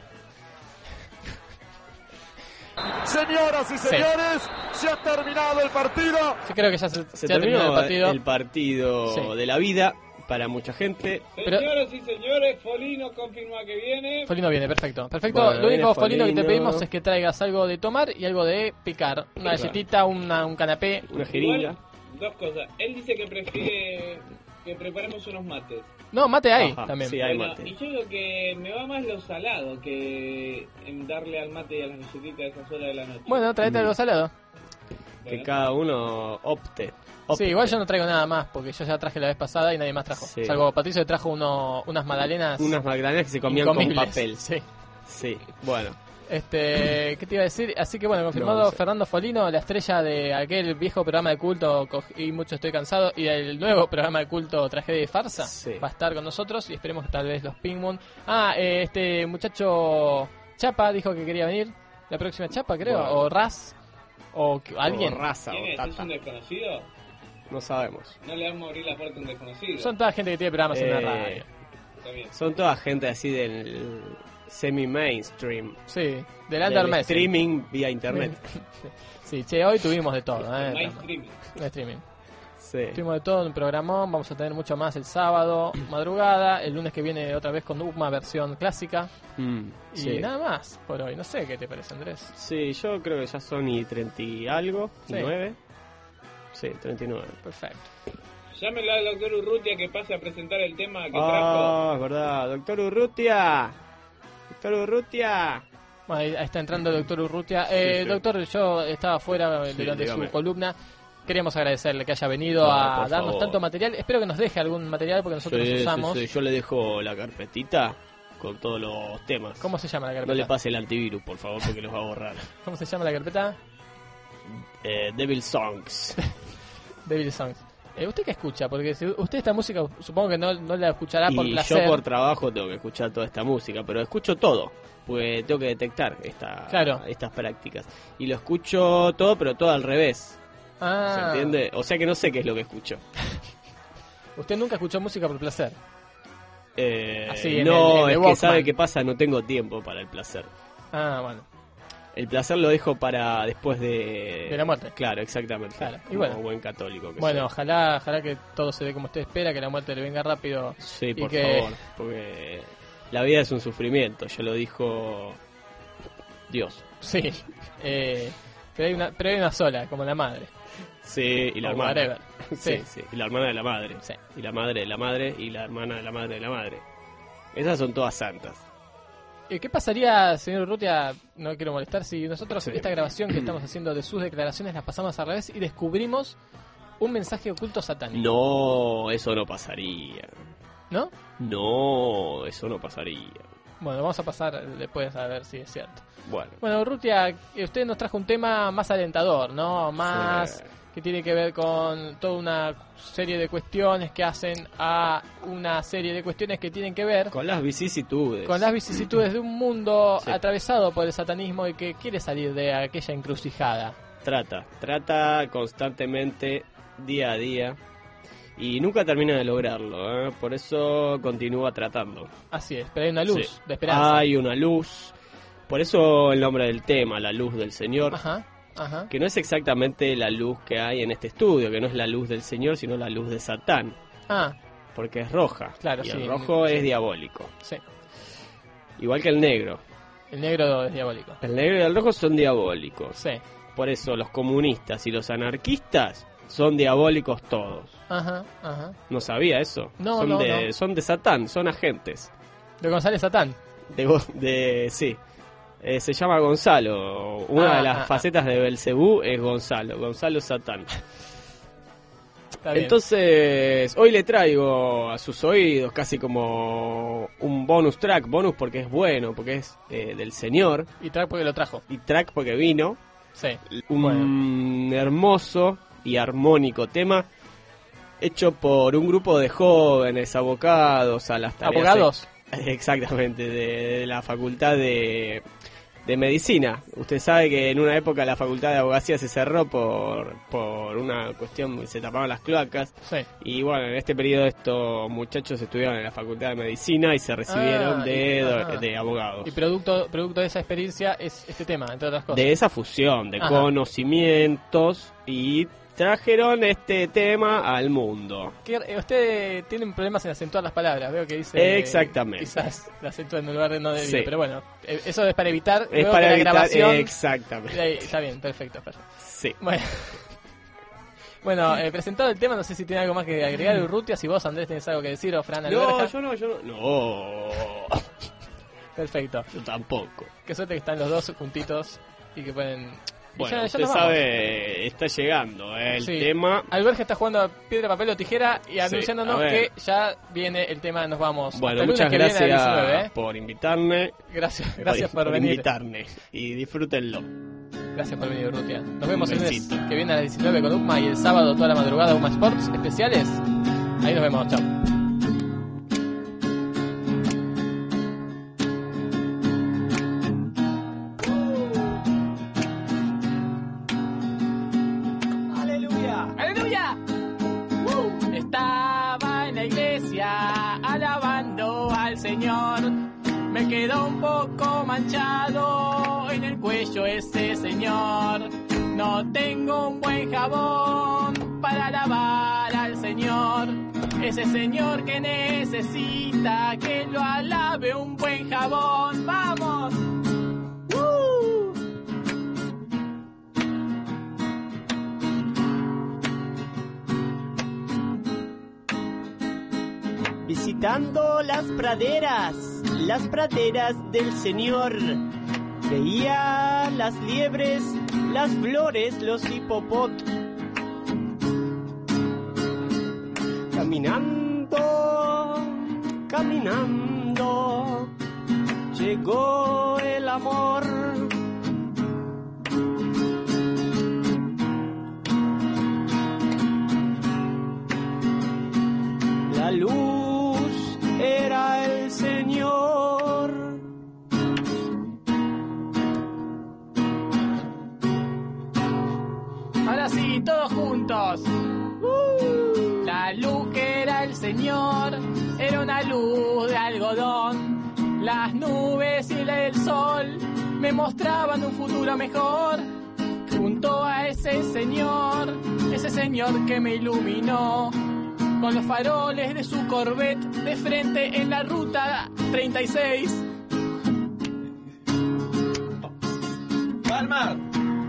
Speaker 11: Señoras y
Speaker 1: Sí.
Speaker 11: señores, se ha terminado el partido.
Speaker 1: Yo creo que ya se,
Speaker 3: Se
Speaker 1: ya terminó
Speaker 3: terminó
Speaker 1: el partido.
Speaker 3: el partido
Speaker 1: Sí.
Speaker 3: de la vida para mucha gente.
Speaker 1: Pero-
Speaker 5: Señoras y señores, Folino confirma que viene.
Speaker 1: Folino viene, perfecto. Perfecto.
Speaker 3: Bueno,
Speaker 1: Lo único,
Speaker 3: viene
Speaker 1: Folino, que te
Speaker 3: Folino.
Speaker 1: pedimos es que traigas algo de tomar y algo de picar. Una galletita, una, un canapé.
Speaker 3: Una jeringa.
Speaker 5: Igual, dos cosas. Él dice que prefiere que preparemos unos mates.
Speaker 1: No, mate ahí
Speaker 3: Ajá,
Speaker 1: también.
Speaker 3: sí, hay
Speaker 5: Bueno,
Speaker 3: mate.
Speaker 5: y yo digo que me va más lo salado que en darle al mate y a las galletitas a esas horas de la noche.
Speaker 1: Bueno, traete
Speaker 3: Mm.
Speaker 1: algo salado.
Speaker 3: Que
Speaker 5: Bueno.
Speaker 3: cada uno opte. opte.
Speaker 1: Sí, igual yo no traigo nada más porque yo ya traje la vez pasada y nadie más trajo.
Speaker 3: Sí.
Speaker 1: Salvo Patricio que trajo uno, unas magdalenas
Speaker 3: Unas magdalenas que se comían con
Speaker 1: incomibles.
Speaker 3: papel.
Speaker 1: Sí.
Speaker 3: Sí, bueno.
Speaker 1: Este, ¿qué te iba a decir? Así que bueno, confirmado
Speaker 3: No sé.
Speaker 1: Fernando Folino, la estrella de aquel viejo programa de culto y mucho estoy cansado y del nuevo programa de culto Tragedia y Farsa.
Speaker 3: Sí.
Speaker 1: Va a estar con nosotros y esperemos que tal vez los Pink Moon. Ah, eh, este muchacho Chapa dijo que quería venir. La próxima Chapa, creo.
Speaker 3: Bueno.
Speaker 1: O Raz. O que- alguien.
Speaker 3: O raza
Speaker 5: ¿Quién
Speaker 3: o
Speaker 5: es? ¿Es
Speaker 3: tata.
Speaker 5: un desconocido?
Speaker 3: No sabemos.
Speaker 5: No le vamos a abrir la puerta a un desconocido.
Speaker 1: Son toda gente que tiene programas en la
Speaker 3: Eh,
Speaker 1: radio.
Speaker 5: Está bien.
Speaker 3: Son toda gente así del semi-mainstream.
Speaker 1: Sí, del
Speaker 3: Del
Speaker 1: Under Messi.
Speaker 3: streaming vía internet.
Speaker 1: Sí, che, hoy tuvimos de todo, ¿eh?
Speaker 5: Mainstream.
Speaker 1: De streaming.
Speaker 3: Sí.
Speaker 1: Tuvimos de todo en un programón, vamos a tener mucho más el sábado, madrugada, el lunes que viene otra vez con Upma versión clásica
Speaker 3: Mm,
Speaker 1: y
Speaker 3: sí.
Speaker 1: nada más por hoy. No sé qué te parece, Andrés.
Speaker 3: Sí, yo creo que ya son y treinta y algo,
Speaker 1: Sí.
Speaker 3: nueve. Sí, treinta y nueve.
Speaker 1: Perfecto.
Speaker 5: Llámelo al doctor Urrutia que pase a presentar el tema que trajo.
Speaker 3: Ah, es verdad. Doctor Urrutia. Doctor Urrutia.
Speaker 1: Bueno, ahí ahí está entrando el doctor Urrutia. Eh,
Speaker 3: Sí, sí.
Speaker 1: Doctor, yo estaba fuera
Speaker 3: Sí,
Speaker 1: durante
Speaker 3: dígame.
Speaker 1: su columna. Queríamos agradecerle que haya venido
Speaker 3: No,
Speaker 1: a
Speaker 3: por
Speaker 1: darnos
Speaker 3: favor.
Speaker 1: tanto material. Espero que nos deje algún material porque nosotros
Speaker 3: Sí, sí,
Speaker 1: usamos.
Speaker 3: sí, yo le dejo la carpetita con todos los temas.
Speaker 1: ¿Cómo se llama la
Speaker 3: No
Speaker 1: carpeta?
Speaker 3: le pase el antivirus, por favor, porque los va a borrar.
Speaker 1: ¿Cómo se llama la carpeta?
Speaker 3: Eh, Devil Songs.
Speaker 1: Devil Songs. Eh, ¿Usted qué escucha? Porque si usted esta música supongo que no, no la escuchará por
Speaker 3: Y
Speaker 1: placer.
Speaker 3: yo por trabajo tengo que escuchar toda esta música, pero escucho todo, pues tengo que detectar esta,
Speaker 1: Claro.
Speaker 3: estas prácticas. Y lo escucho todo, pero todo al revés.
Speaker 1: Ah.
Speaker 3: ¿Se entiende? O sea que no sé qué es lo que escucho.
Speaker 1: ¿Usted nunca escuchó música por placer?
Speaker 3: Eh,
Speaker 1: Así, en
Speaker 3: no,
Speaker 1: el- en el
Speaker 3: es que
Speaker 1: Walkman.
Speaker 3: sabe qué pasa, no tengo tiempo para el placer.
Speaker 1: Ah, bueno.
Speaker 3: El placer lo dejo para después de...
Speaker 1: De la muerte.
Speaker 3: Claro, exactamente.
Speaker 1: Claro. Y
Speaker 3: Como
Speaker 1: bueno.
Speaker 3: buen católico que
Speaker 1: Bueno,
Speaker 3: soy.
Speaker 1: ojalá, ojalá que todo se dé como usted espera, que la muerte le venga rápido.
Speaker 3: Sí,
Speaker 1: y
Speaker 3: por
Speaker 1: que...
Speaker 3: favor, porque la vida es un sufrimiento, ya lo dijo Dios.
Speaker 1: Sí, eh, pero, hay una, pero hay una sola, como la madre.
Speaker 3: Sí, y la
Speaker 1: O
Speaker 3: hermana.
Speaker 1: whatever.
Speaker 3: Sí,
Speaker 1: Sí.
Speaker 3: sí, y la hermana de la madre.
Speaker 1: Sí.
Speaker 3: Y la madre de la madre y la hermana de la madre de la madre. Esas son todas santas.
Speaker 1: Eh, ¿Qué pasaría, señor Urrutia, no quiero molestar, si nosotros
Speaker 3: Sí.
Speaker 1: esta grabación que estamos haciendo de sus declaraciones la pasamos al revés y descubrimos un mensaje oculto satánico?
Speaker 3: No, eso no pasaría.
Speaker 1: ¿No?
Speaker 3: No, eso no pasaría.
Speaker 1: Bueno, vamos a pasar después a ver si es cierto.
Speaker 3: Bueno.
Speaker 1: Bueno, Urrutia, eh, usted nos trajo un tema más alentador, ¿no? Más...
Speaker 3: Sí.
Speaker 1: que tiene que ver con toda una serie de cuestiones que hacen a una serie de cuestiones que tienen que ver
Speaker 3: Con las vicisitudes.
Speaker 1: con las vicisitudes de un mundo
Speaker 3: Sí.
Speaker 1: atravesado por el satanismo y que quiere salir de aquella encrucijada.
Speaker 3: Trata, trata constantemente, día a día. Y nunca termina de lograrlo, ¿eh? Por eso continúa tratando.
Speaker 1: Así es, pero hay una luz
Speaker 3: Sí.
Speaker 1: de esperanza.
Speaker 3: Hay una luz. Por eso el nombre del tema, la luz del Señor.
Speaker 1: Ajá, ajá.
Speaker 3: Que no es exactamente la luz que hay en este estudio, que no es la luz del Señor, sino la luz de Satán.
Speaker 1: Ah,
Speaker 3: Porque es roja.
Speaker 1: Claro,
Speaker 3: y
Speaker 1: sí.
Speaker 3: el rojo
Speaker 1: Sí.
Speaker 3: es diabólico.
Speaker 1: sí.
Speaker 3: Igual que el negro.
Speaker 1: El negro es diabólico.
Speaker 3: El negro y el rojo son diabólicos.
Speaker 1: Sí.
Speaker 3: Por eso los comunistas y los anarquistas son diabólicos todos.
Speaker 1: Ajá, ajá.
Speaker 3: ¿No sabía eso?
Speaker 1: No,
Speaker 3: son
Speaker 1: no,
Speaker 3: de,
Speaker 1: no.
Speaker 3: Son de Satán, son agentes.
Speaker 1: De González Satán.
Speaker 3: De, go- de sí. Eh, se llama Gonzalo. Una
Speaker 1: Ah,
Speaker 3: de las
Speaker 1: ah,
Speaker 3: facetas de Belcebú es Gonzalo. Gonzalo Satán.
Speaker 1: Está bien.
Speaker 3: Entonces, hoy le traigo a sus oídos casi como un bonus track. Bonus porque es bueno, porque es eh, del Señor.
Speaker 1: Y track porque lo trajo.
Speaker 3: Y track porque vino.
Speaker 1: Sí.
Speaker 3: Un hermoso y armónico tema hecho por un grupo de jóvenes abocados a las tareas.
Speaker 1: ¿Abogados?
Speaker 3: Exactamente, de, de la facultad de, de medicina. Usted sabe que en una época la facultad de abogacía se cerró por, por una cuestión, se tapaban las cloacas.
Speaker 1: Sí.
Speaker 3: Y bueno, en este periodo estos muchachos estudiaron en la facultad de medicina y se recibieron
Speaker 1: Ah,
Speaker 3: de,
Speaker 1: y-
Speaker 3: do-
Speaker 1: ajá.
Speaker 3: de abogados.
Speaker 1: Y producto, producto de esa experiencia es este tema, entre otras cosas.
Speaker 3: De esa fusión de
Speaker 1: Ajá.
Speaker 3: conocimientos y trajeron este tema al mundo.
Speaker 1: Que, eh, usted tiene problemas en acentuar las palabras, veo que dice...
Speaker 3: Exactamente.
Speaker 1: Quizás la acentúa en un lugar no debido,
Speaker 3: Sí.
Speaker 1: pero bueno, eh, eso es para evitar...
Speaker 3: Es
Speaker 1: luego
Speaker 3: para
Speaker 1: que la
Speaker 3: evitar-
Speaker 1: grabación...
Speaker 3: exactamente.
Speaker 1: Eh, está bien, perfecto, perfecto.
Speaker 3: Sí.
Speaker 1: Bueno, bueno eh, presentado el tema, no sé si tiene algo más que agregar Urrutia, si vos, Andrés, tenés algo que decir, o Fran
Speaker 3: No,
Speaker 1: Alberja.
Speaker 3: yo no, yo no. No.
Speaker 1: Perfecto.
Speaker 3: Yo tampoco.
Speaker 1: Qué suerte que están los dos juntitos y que pueden... y
Speaker 3: Bueno,
Speaker 1: ya- ya
Speaker 3: usted
Speaker 1: nos vamos.
Speaker 3: sabe, está llegando eh, el
Speaker 1: Sí.
Speaker 3: tema.
Speaker 1: Alberja está jugando a piedra, papel o tijera y
Speaker 3: Sí,
Speaker 1: anunciándonos
Speaker 3: a ver.
Speaker 1: que ya viene el tema, nos vamos.
Speaker 3: Bueno,
Speaker 1: Hasta el lunes
Speaker 3: muchas
Speaker 1: que viene a las
Speaker 3: gracias
Speaker 1: diecinueve, ¿eh?
Speaker 3: por invitarme.
Speaker 1: Gracias, gracias por,
Speaker 3: por
Speaker 1: venir.
Speaker 3: invitarme. Y disfrútenlo.
Speaker 1: Gracias por venir, Urrutia. Nos vemos
Speaker 3: Un
Speaker 1: el lunes
Speaker 3: besito.
Speaker 1: que viene a las diecinueve con UPMA y el sábado toda la madrugada UPMA Sports especiales. Ahí nos vemos, chao.
Speaker 3: Aleluya.
Speaker 1: ¡Aleluya! ¡Uh! Estaba en la iglesia alabando al Señor. Me quedó un poco manchado en el cuello ese señor. No tengo un buen jabón para alabar al Señor. Ese señor que necesita que lo alabe un buen jabón. ¡Vamos! ¡Uh!
Speaker 3: Visitando las praderas, las praderas del Señor. Veía las liebres, las flores, los hipopot. Caminando, caminando, llegó el amor.
Speaker 1: Así, todos juntos. La luz que era el Señor era una luz de algodón. Las nubes y el sol me mostraban un futuro mejor. Junto a ese Señor, ese Señor que me iluminó, con los faroles de su Corvette de frente en la ruta treinta y seis.
Speaker 13: ¡Palma!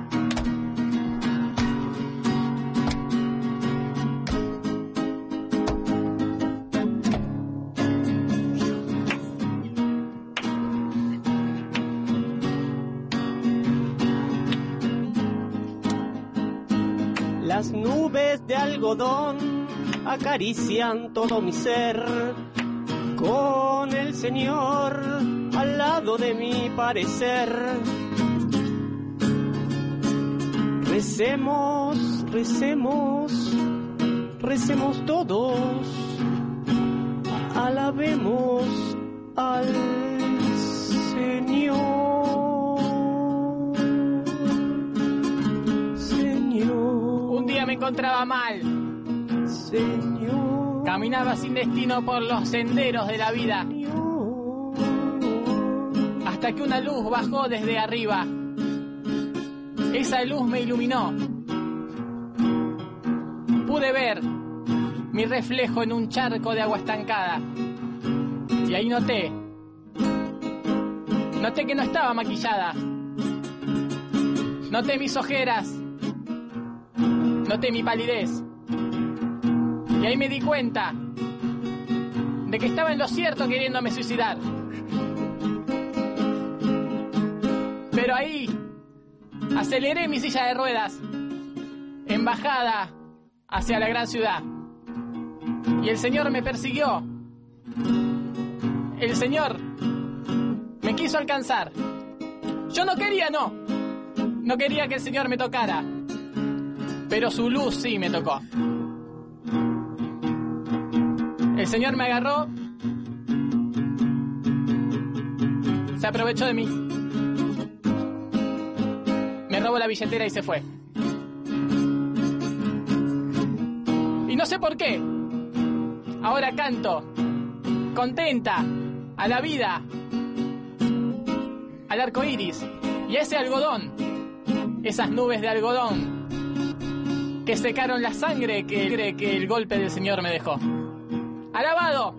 Speaker 3: Las nubes de algodón acarician todo mi ser, con el Señor al lado de mi parecer. Recemos, recemos, recemos todos, alabemos al Señor.
Speaker 1: Un día me encontraba mal,
Speaker 3: Señor.
Speaker 1: Caminaba sin destino por los senderos de la vida, hasta que una luz bajó desde arriba. Esa luz me iluminó. Pude ver mi reflejo en un charco de agua estancada. Y ahí noté, noté que no estaba maquillada. Noté mis ojeras. Noté mi palidez. Y ahí me di cuenta de que estaba en lo cierto queriéndome suicidar. Pero ahí aceleré mi silla de ruedas en bajada hacia la gran ciudad. Y el Señor me persiguió. El Señor me quiso alcanzar. Yo no quería, no. No quería que el Señor me tocara. Pero su luz sí me tocó. El Señor me agarró, se aprovechó de mí, me robó la billetera y se fue. Y no sé por qué, ahora canto, contenta, a la vida, al arco iris y a ese algodón, esas nubes de algodón que secaron la sangre que, que el golpe del Señor me dejó. ¡Alabado!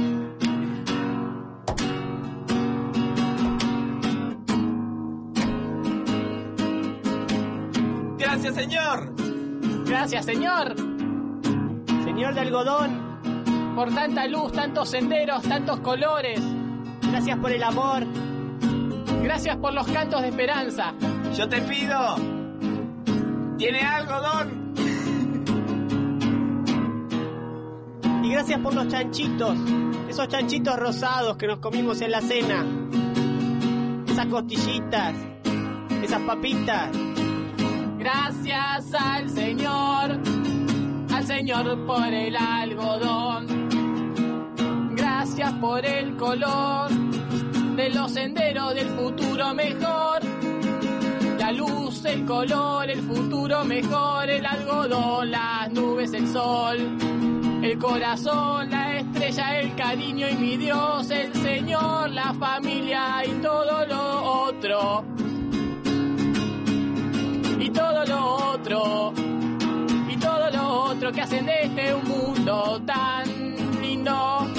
Speaker 13: ¡Gracias, Señor!
Speaker 1: ¡Gracias, Señor!
Speaker 3: Señor de algodón,
Speaker 1: por tanta luz, tantos senderos, tantos colores.
Speaker 3: Gracias por el amor.
Speaker 1: Gracias por los cantos de esperanza.
Speaker 13: Yo te pido. ¿Tiene algodón?
Speaker 3: Y gracias por los chanchitos, esos chanchitos rosados que nos comimos en la cena. Esas costillitas, esas papitas.
Speaker 1: Gracias al Señor, al Señor por el algodón. Gracias por el color de los senderos del futuro mejor. La luz, el color, el futuro mejor, el algodón, las nubes, el sol. El corazón, la estrella, el cariño y mi Dios, el Señor, la familia y todo lo otro. Y todo lo otro. Y todo lo otro que hacen de este un mundo tan lindo.